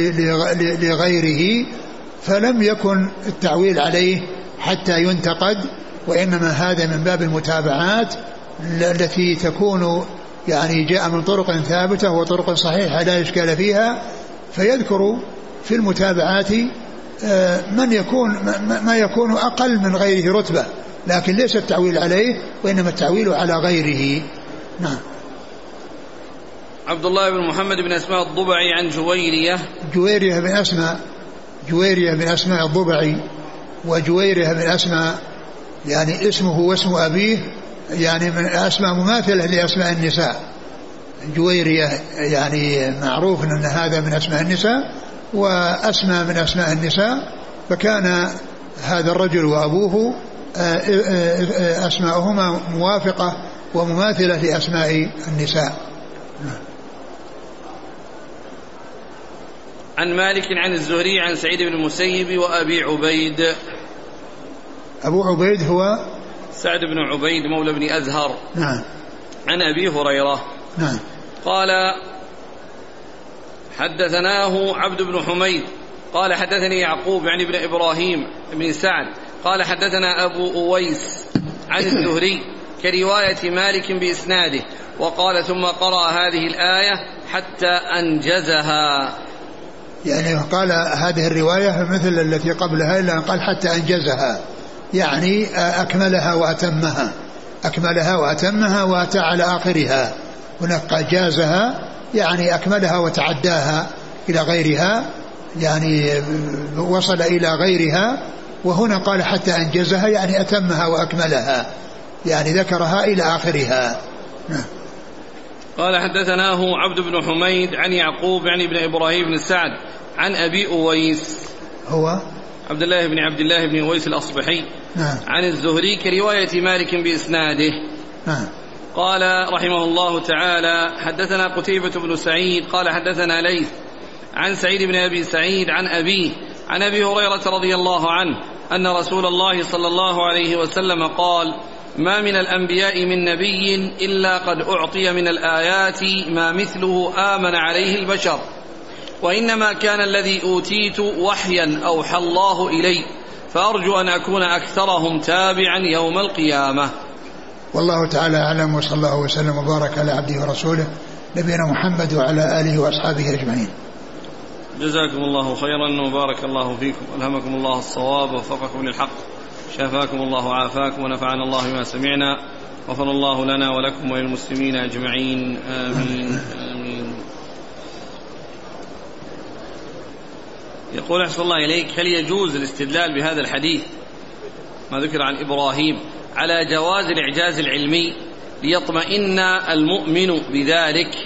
لغيره فلم يكن التعويل عليه حتى ينتقد وإنما هذا من باب المتابعات التي تكون يعني جاء من طرق ثابتة وطرق صحيحة لا إشكال فيها فيذكر في المتابعات من يكون ما يكون أقل من غيره رتبة لكن ليس التعويل عليه وإنما التعويل على غيره. نعم. عبد الله بن محمد بن أسماء الضبعي عن جويرية جويرية بن أسماء جويرية بن أسماء الضبعي وجويرية بن أسماء يعني اسمه واسم أبيه يعني من أسماء مماثلة لأسماء النساء. جويرية يعني معروف أن هذا من أسماء النساء وأسماء من أسماء النساء فكان هذا الرجل وأبوه أسماءهما موافقة ومماثلة لأسماء النساء. عن مالك عن الزهري عن سعيد بن المسيب وأبي عبيد. أبو عبيد هو سعد بن عبيد مولى بن أزهر. نعم. عن أبي هريرة. نعم. قال حدثناه عبد بن حميد قال حدثني يعقوب يعني ابن إبراهيم بن سعد قال حدثنا أبو أويس عن الزهري كرواية مالك بإسناده وقال ثم قرأ هذه الآية حتى أنجزها. يعني قال هذه الرواية مثل التي قبلها إلا قال حتى أنجزها يعني أكملها وأتمها أكملها وأتمها وأتى على آخرها. هناك جازها يعني أكملها وتعداها إلى غيرها يعني وصل إلى غيرها وهنا قال حتى أنجزها يعني أتمها وأكملها يعني ذكرها إلى آخرها. قال حدثناه عبد بن حميد عن يعقوب يعني ابن إبراهيم بن سعد عن أبي أويس هو عبد الله بن عبد الله بن أويس الأصبحي. نعم. عن الزهري كرواية مالك بإسناده. نعم. قال رحمه الله تعالى حدثنا قتيبة بن سعيد قال حدثنا ليث عن سعيد بن أبي سعيد عن أبيه عن أبي هريرة رضي الله عنه أن رسول الله صلى الله عليه وسلم قال ما من الأنبياء من نبي إلا قد أعطي من الآيات ما مثله آمن عليه البشر وإنما كان الذي أوتيت وحيا أوحى الله إلي فأرجو أن أكون أكثرهم تابعا يوم القيامة. والله تعالى أعلم وصلى الله وسلم وبارك على عبده ورسوله نبينا محمد وعلى آله وأصحابه أجمعين. جزاكم الله خيرا وبارك الله فيكم ألهمكم الله الصواب ووفقكم للحق شفاكم الله وعافاكم ونفعنا الله بما سمعنا غفر الله لنا ولكم وللمسلمين أجمعين آمين آمين. يقول أحسن الله إليك هل يجوز الاستدلال بهذا الحديث ما ذكر عن إبراهيم على جواز الإعجاز العلمي ليطمئن المؤمن بذلك؟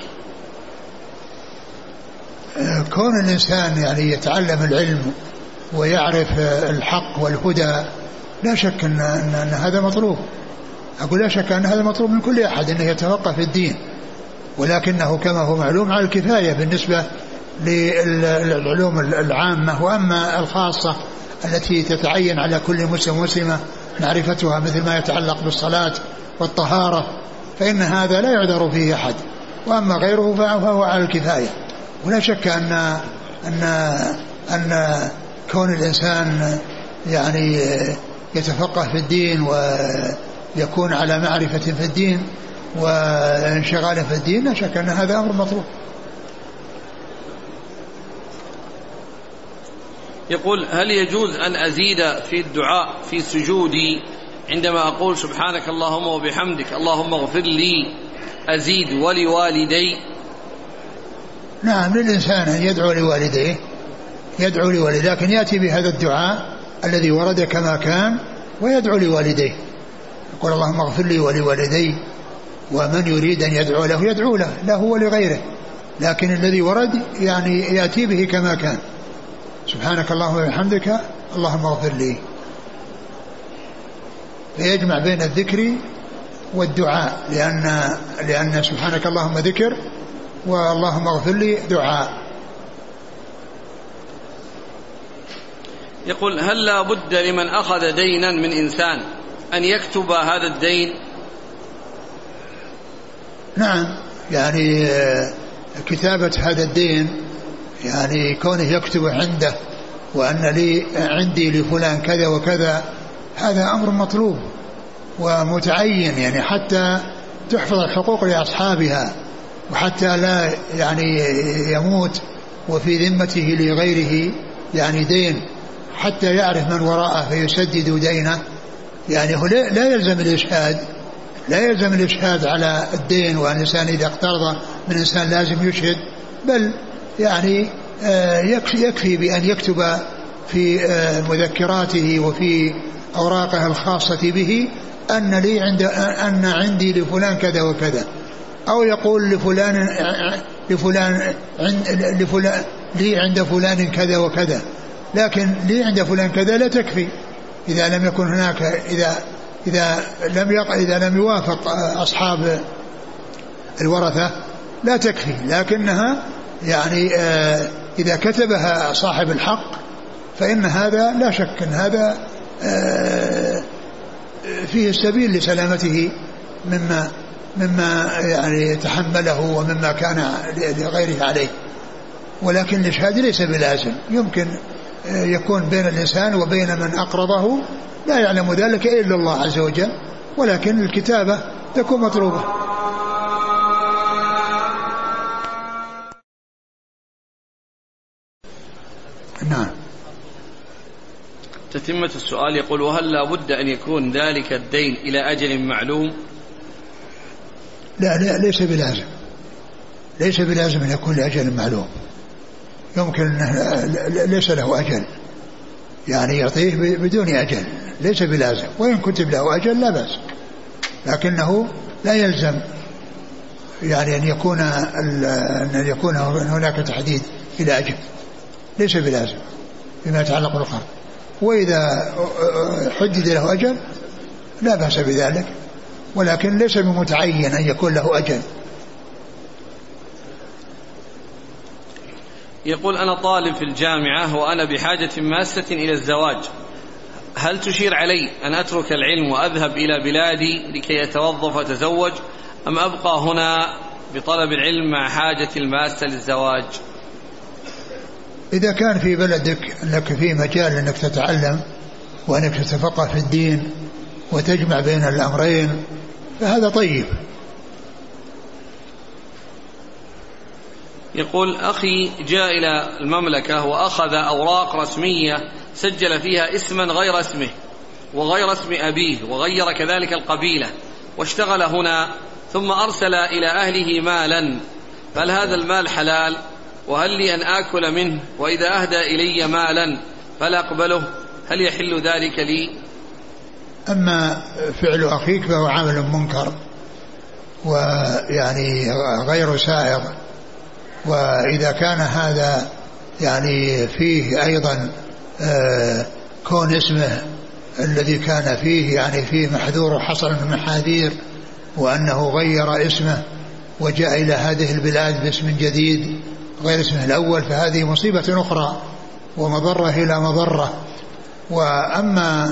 كون الإنسان يعني يتعلم العلم ويعرف الحق والهدى لا شك أن, أن, أن هذا مطلوب. أقول لا شك أن هذا مطلوب من كل أحد أنه يتفقه في الدين ولكنه كما هو معلوم على الكفاية بالنسبة للعلوم العامة وأما الخاصة التي تتعين على كل مسلم مسلمة معرفتها مثل ما يتعلق بالصلاة والطهارة فإن هذا لا يعذر فيه أحد وأما غيره فهو على الكفاية. ولا شك أن أن أن كون الإنسان يعني يتفقه في الدين ويكون على معرفة في الدين وانشغال في الدين، لا شك أن هذا أمر مطلوب. يقول: هل يجوز أن أزيد في الدعاء في سجودي عندما أقول سبحانك اللهم وبحمدك اللهم اغفر لي، أزيد ولوالدي؟ نعم، للإنسان أن يدعو لوالديه، يدعو لوالديه، لكن يأتي بهذا الدعاء الذي ورد كما كان ويدعو لوالديه، يقول اللهم اغفر لي ولوالدي، ومن يريد أن يدعو له يدعو له، لا هو لغيره، لكن الذي ورد يعني يأتي به كما كان، سبحانك اللهم وبحمدك اللهم اغفر لي، فيجمع بين الذكر والدعاء، لأن, لأن سبحانك اللهم ذكر واللهم اغفر لي دعاء. يقول: هل لا بد لمن أخذ دينا من إنسان أن يكتب هذا الدين؟ نعم، يعني كتابة هذا الدين، يعني كونه يكتب عنده وأن لي عندي لفلان كذا وكذا، هذا أمر مطلوب ومتعين، يعني حتى تحفظ الحقوق لأصحابها، وحتى لا يعني يموت وفي ذمته لغيره يعني دين، حتى يعرف من وراءه فيسدد دينه. يعني هو لا يلزم الإشهاد، لا يلزم الإشهاد على الدين، وأن الإنسان إذا اقترض من إنسان لازم يشهد، بل يعني يكفي بأن يكتب في مذكراته وفي أوراقه الخاصة به أن لي عند أن عندي لفلان كذا وكذا، أو يقول لفلان لفلان لفلان لي عند فلان كذا وكذا، لكن لي عند فلان كذا لا تكفي إذا لم يكن هناك إذا إذا لم يق إذا لم يوافق أصحاب الورثة لا تكفي، لكنها يعني إذا كتبها صاحب الحق فإن هذا لا شك أن هذا فيه السبيل لسلامته مما مما يعني تحمله ومما كان لغيره عليه. ولكن الإشهاد ليس بلازم، يمكن يكون بين الإنسان وبين من أقرضه لا يعلم ذلك إلا الله عز وجل، ولكن الكتابة تكون مطلوبة. نعم. تتمة السؤال يقول: وهل لا بد أن يكون ذلك الدين إلى أجل معلوم؟ لا, لا ليس بلازم، ليس بلازم أن يكون لأجل معلوم، يمكن أنه ليس له أجل، يعني يعطيه بدون أجل، ليس بلازم، وإن كتب له أجل لا بأس، لكنه لا يلزم يعني أن يكون أن يكون هناك تحديد إلى أجل، ليس بلازم فيما يتعلق بالقرض، وإذا حدد له أجل لا بأس بذلك، ولكن ليس بمتعين أن يكون له أجل. يقول: أنا طالب في الجامعة وأنا بحاجة ماسة إلى الزواج، هل تشير علي أن أترك العلم وأذهب إلى بلادي لكي أتوظف وأتزوج، أم أبقى هنا بطلب العلم مع حاجة الماسة للزواج؟ إذا كان في بلدك أنك في مجال أنك تتعلم وأنك تتفقه في الدين وتجمع بين الأمرين فهذا طيب. يقول: أخي جاء إلى المملكة وأخذ أوراق رسمية سجل فيها اسما غير اسمه وغير اسم أبيه وغير كذلك القبيلة، واشتغل هنا ثم أرسل إلى أهله مالا، فهل هذا المال حلال؟ وهل لي أن آكل منه؟ وإذا أهدى إلي مالا فلا أقبله، هل يحل ذلك لي؟ أما فعل أخيك فهو عمل منكر ويعني غير سائغ، وإذا كان هذا يعني فيه أيضا كون اسمه الذي كان فيه يعني فيه محذور حصل من محاذير، وأنه غير اسمه وجاء إلى هذه البلاد باسم جديد غير اسمه الأول، فهذه مصيبة أخرى ومضرة إلى مضرة. وأما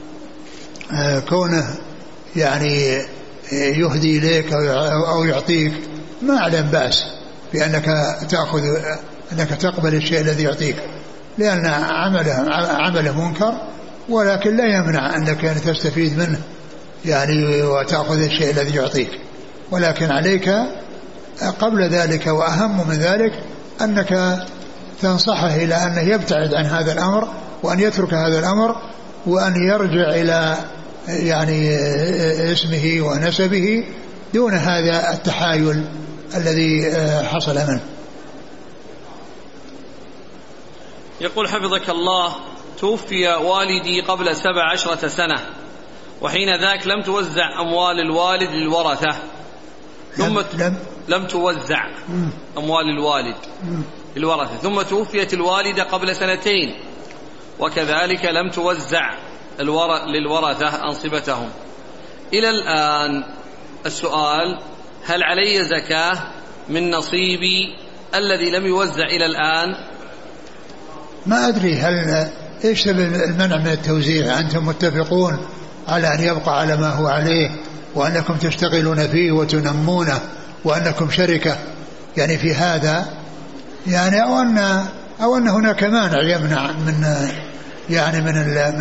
كونه يعني يهدي إليك أو يعطيك ما أعلم بأس بأنك تأخذ أنك تقبل الشيء الذي يعطيك، لأن عمله عمله منكر ولكن لا يمنع أنك يعني تستفيد منه يعني وتأخذ الشيء الذي يعطيك، ولكن عليك قبل ذلك وأهم من ذلك أنك تنصحه إلى أنه يبتعد عن هذا الأمر، وأن يترك هذا الأمر، وأن يرجع إلى يعني اسمه ونسبه دون هذا التحايل الذي حصل منه. يقول حفظك الله: توفي والدي قبل سبع عشرة سنة، وحين ذاك لم توزع أموال الوالد للورثة، ثم لم, لم, لم توزع أموال الوالد للورثة، ثم توفيت الوالدة قبل سنتين، وكذلك لم توزع للورثة أنصبتهم إلى الآن. السؤال: هل علي زكاة من نصيبي الذي لم يوزع إلى الآن؟ ما أدري هل إيش سبب المنع من التوزيع؟ أنتم متفقون على أن يبقى على ما هو عليه، وأنكم تشتغلون فيه وتنمونه، وأنكم شركة يعني في هذا، يعني أو أن أو أن هناك مانع يمنع من يعني من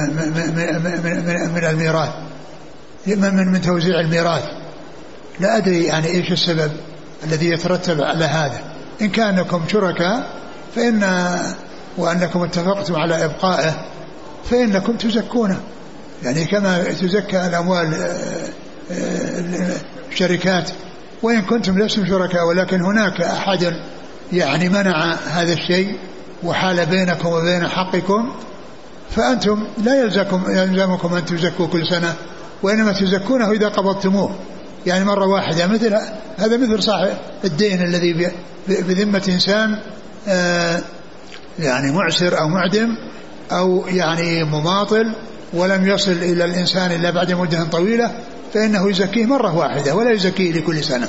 من من الميراث، من من توزيع الميراث. لا أدري يعني إيش السبب الذي يترتب على هذا. إن كانكم شركاء فإن وأنكم اتفقتم على إبقائه فإنكم تزكونه، يعني كما تزكى الأموال الشركات. وإن كنتم لستم شركاء ولكن هناك أحد يعني منع هذا الشيء وحال بينكم وبين حقكم، فأنتم لا يلزمكم, يلزمكم أن تزكوا كل سنة، وإنما تزكونه إذا قبضتموه يعني مرة واحدة. مثل هذا مثل صاحب الدين الذي بذمة إنسان يعني معسر أو معدم أو يعني مماطل ولم يصل إلى الإنسان إلا بعد مدة طويلة، فإنه يزكيه مرة واحدة ولا يزكيه لكل سنة.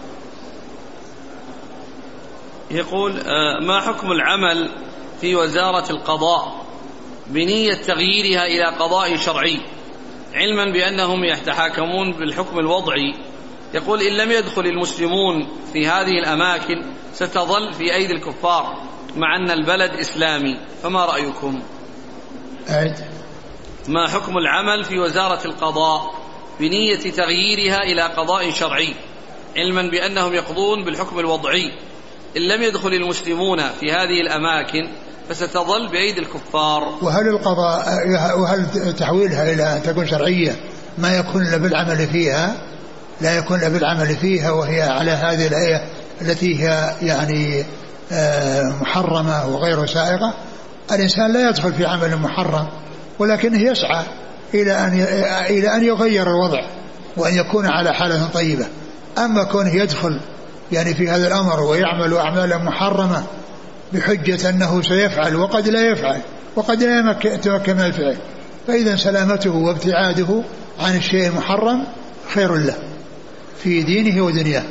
يقول: ما حكم العمل في وزارة القضاء بنية تغييرها إلى قضاء شرعي، علما بأنهم يتحاكمون بالحكم الوضعي؟ يقول: إن لم يدخل المسلمون في هذه الأماكن ستظل في أيدي الكفار مع أن البلد إسلامي، فما رأيكم؟ أعد. ما حكم العمل في وزارة القضاء بنية تغييرها إلى قضاء شرعي، علما بأنهم يقضون بالحكم الوضعي، إن لم يدخل المسلمون في هذه الأماكن فستظل بأيدي الكفار؟ وهل القضاء وهل تحويلها إلى أن تكون شرعية ما يكون إلا بالعمل فيها؟ لا يكون إلا بالعمل فيها، وهي على هذه الآية التي هي يعني محرمة وغير سائغة. الإنسان لا يدخل في عمل محرم، ولكنه يسعى إلى أن إلى أن يغير الوضع وأن يكون على حالة طيبة. أما كونه يدخل يعني في هذا الأمر ويعمل أعمالا محرمة بحجة أنه سيفعل وقد لا يفعل وقد لا يتمكن من الفعل، فإذا سلامته وابتعاده عن الشيء المحرم خير له في دينه ودنياه.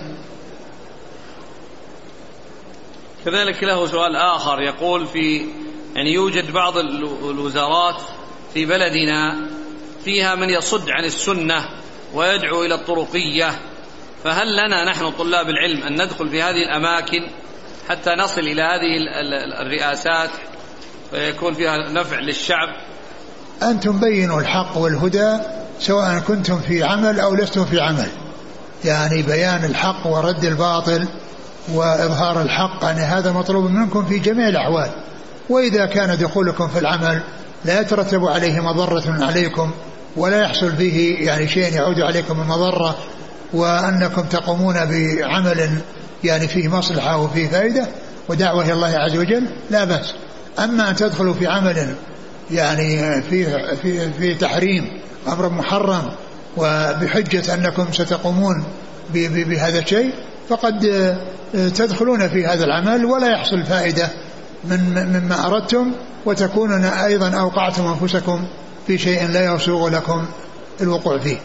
كذلك له سؤال آخر، يقول: في يعني يوجد بعض الوزارات في بلدنا فيها من يصد عن السنة ويدعو إلى الطرقية، فهل لنا نحن طلاب العلم أن ندخل في هذه الأماكن حتى نصل إلى هذه الرئاسات ويكون فيها نفع للشعب؟ أنتم بينوا الحق والهدى سواء كنتم في عمل أو لستم في عمل، يعني بيان الحق ورد الباطل وإظهار الحق، يعني هذا مطلوب منكم في جميع الأحوال. وإذا كان دخولكم في العمل لا يترتب عليه مضرة عليكم ولا يحصل فيه يعني شيء يعود عليكم من مضرة، وأنكم تقومون بعمل يعني فيه مصلحة وفيه فائدة ودعوة إلى الله عز وجل، لا بأس. أما أن تدخلوا في عمل يعني في في في تحريم أمر محرم وبحجة أنكم ستقومون بهذا الشيء، فقد تدخلون في هذا العمل ولا يحصل فائدة من مما أردتم، وتكونون أيضا أوقعتم أنفسكم في شيء لا يسوغ لكم الوقوع فيه.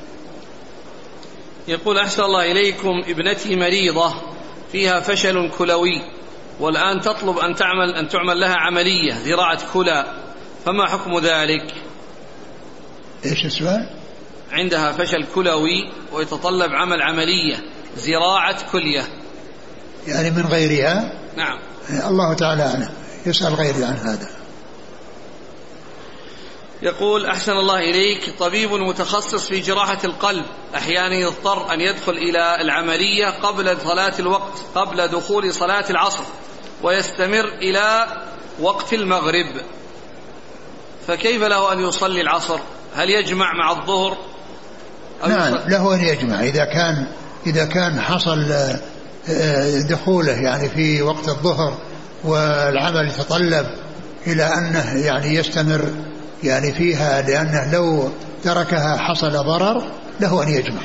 يقول: أحسن الله إليكم، ابنتي مريضة فيها فشل كلوي، والآن تطلب أن تعمل أن تعمل لها عملية زراعة كلى، فما حكم ذلك؟ إيش السؤال؟ عندها فشل كلوي ويتطلب عمل عملية زراعة كلية، يعني من غيرها؟ نعم. الله تعالى أعلم، يسأل غيري عن هذا. يقول أحسن الله إليك، طبيب متخصص في جراحة القلب أحيانا يضطر أن يدخل إلى العملية قبل صلاة الوقت قبل دخول صلاة العصر ويستمر إلى وقت المغرب، فكيف له أن يصلي العصر؟ هل يجمع مع الظهر؟ نعم له أن يجمع إذا كان إذا كان حصل دخوله يعني في وقت الظهر والعمل يتطلب إلى أنه يعني يستمر يعني فيها، لأنه لو تركها حصل ضرر، له أن يجمع.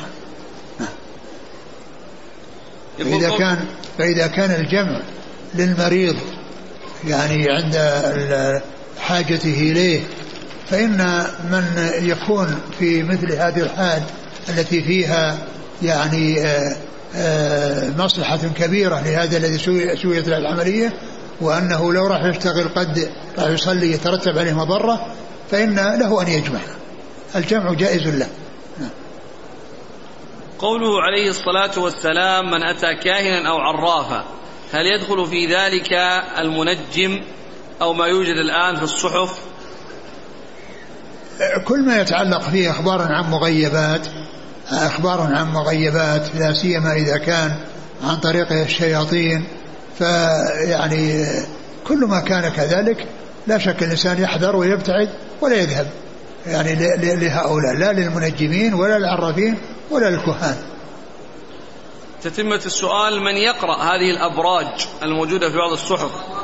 فإذا كان فإذا كان الجمع للمريض يعني عند حاجته إليه، فإن من يكون في مثل هذه الحال التي فيها يعني مصلحة كبيرة لهذا الذي سويت له العملية، وأنه لو راح يشتغل قد راح يصلي يترتب عليه مضرة، فإن له أن يجمع، الجمع جائز له. قوله عليه الصلاة والسلام من أتى كاهنا أو عرافا، هل يدخل في ذلك المنجم أو ما يوجد الآن في الصحف؟ كل ما يتعلق فيه أخبار عن مغيبات أخبار عن مغيبات لا سيما إذا كان عن طريق الشياطين، فيعني كل ما كان كذلك لا شك الإنسان يحذر ويبتعد ولا يذهب يعني لهؤلاء، لا للمنجمين ولا للعرافين ولا للكهان. تتمة السؤال، من يقرأ هذه الأبراج الموجودة في بعض الصحف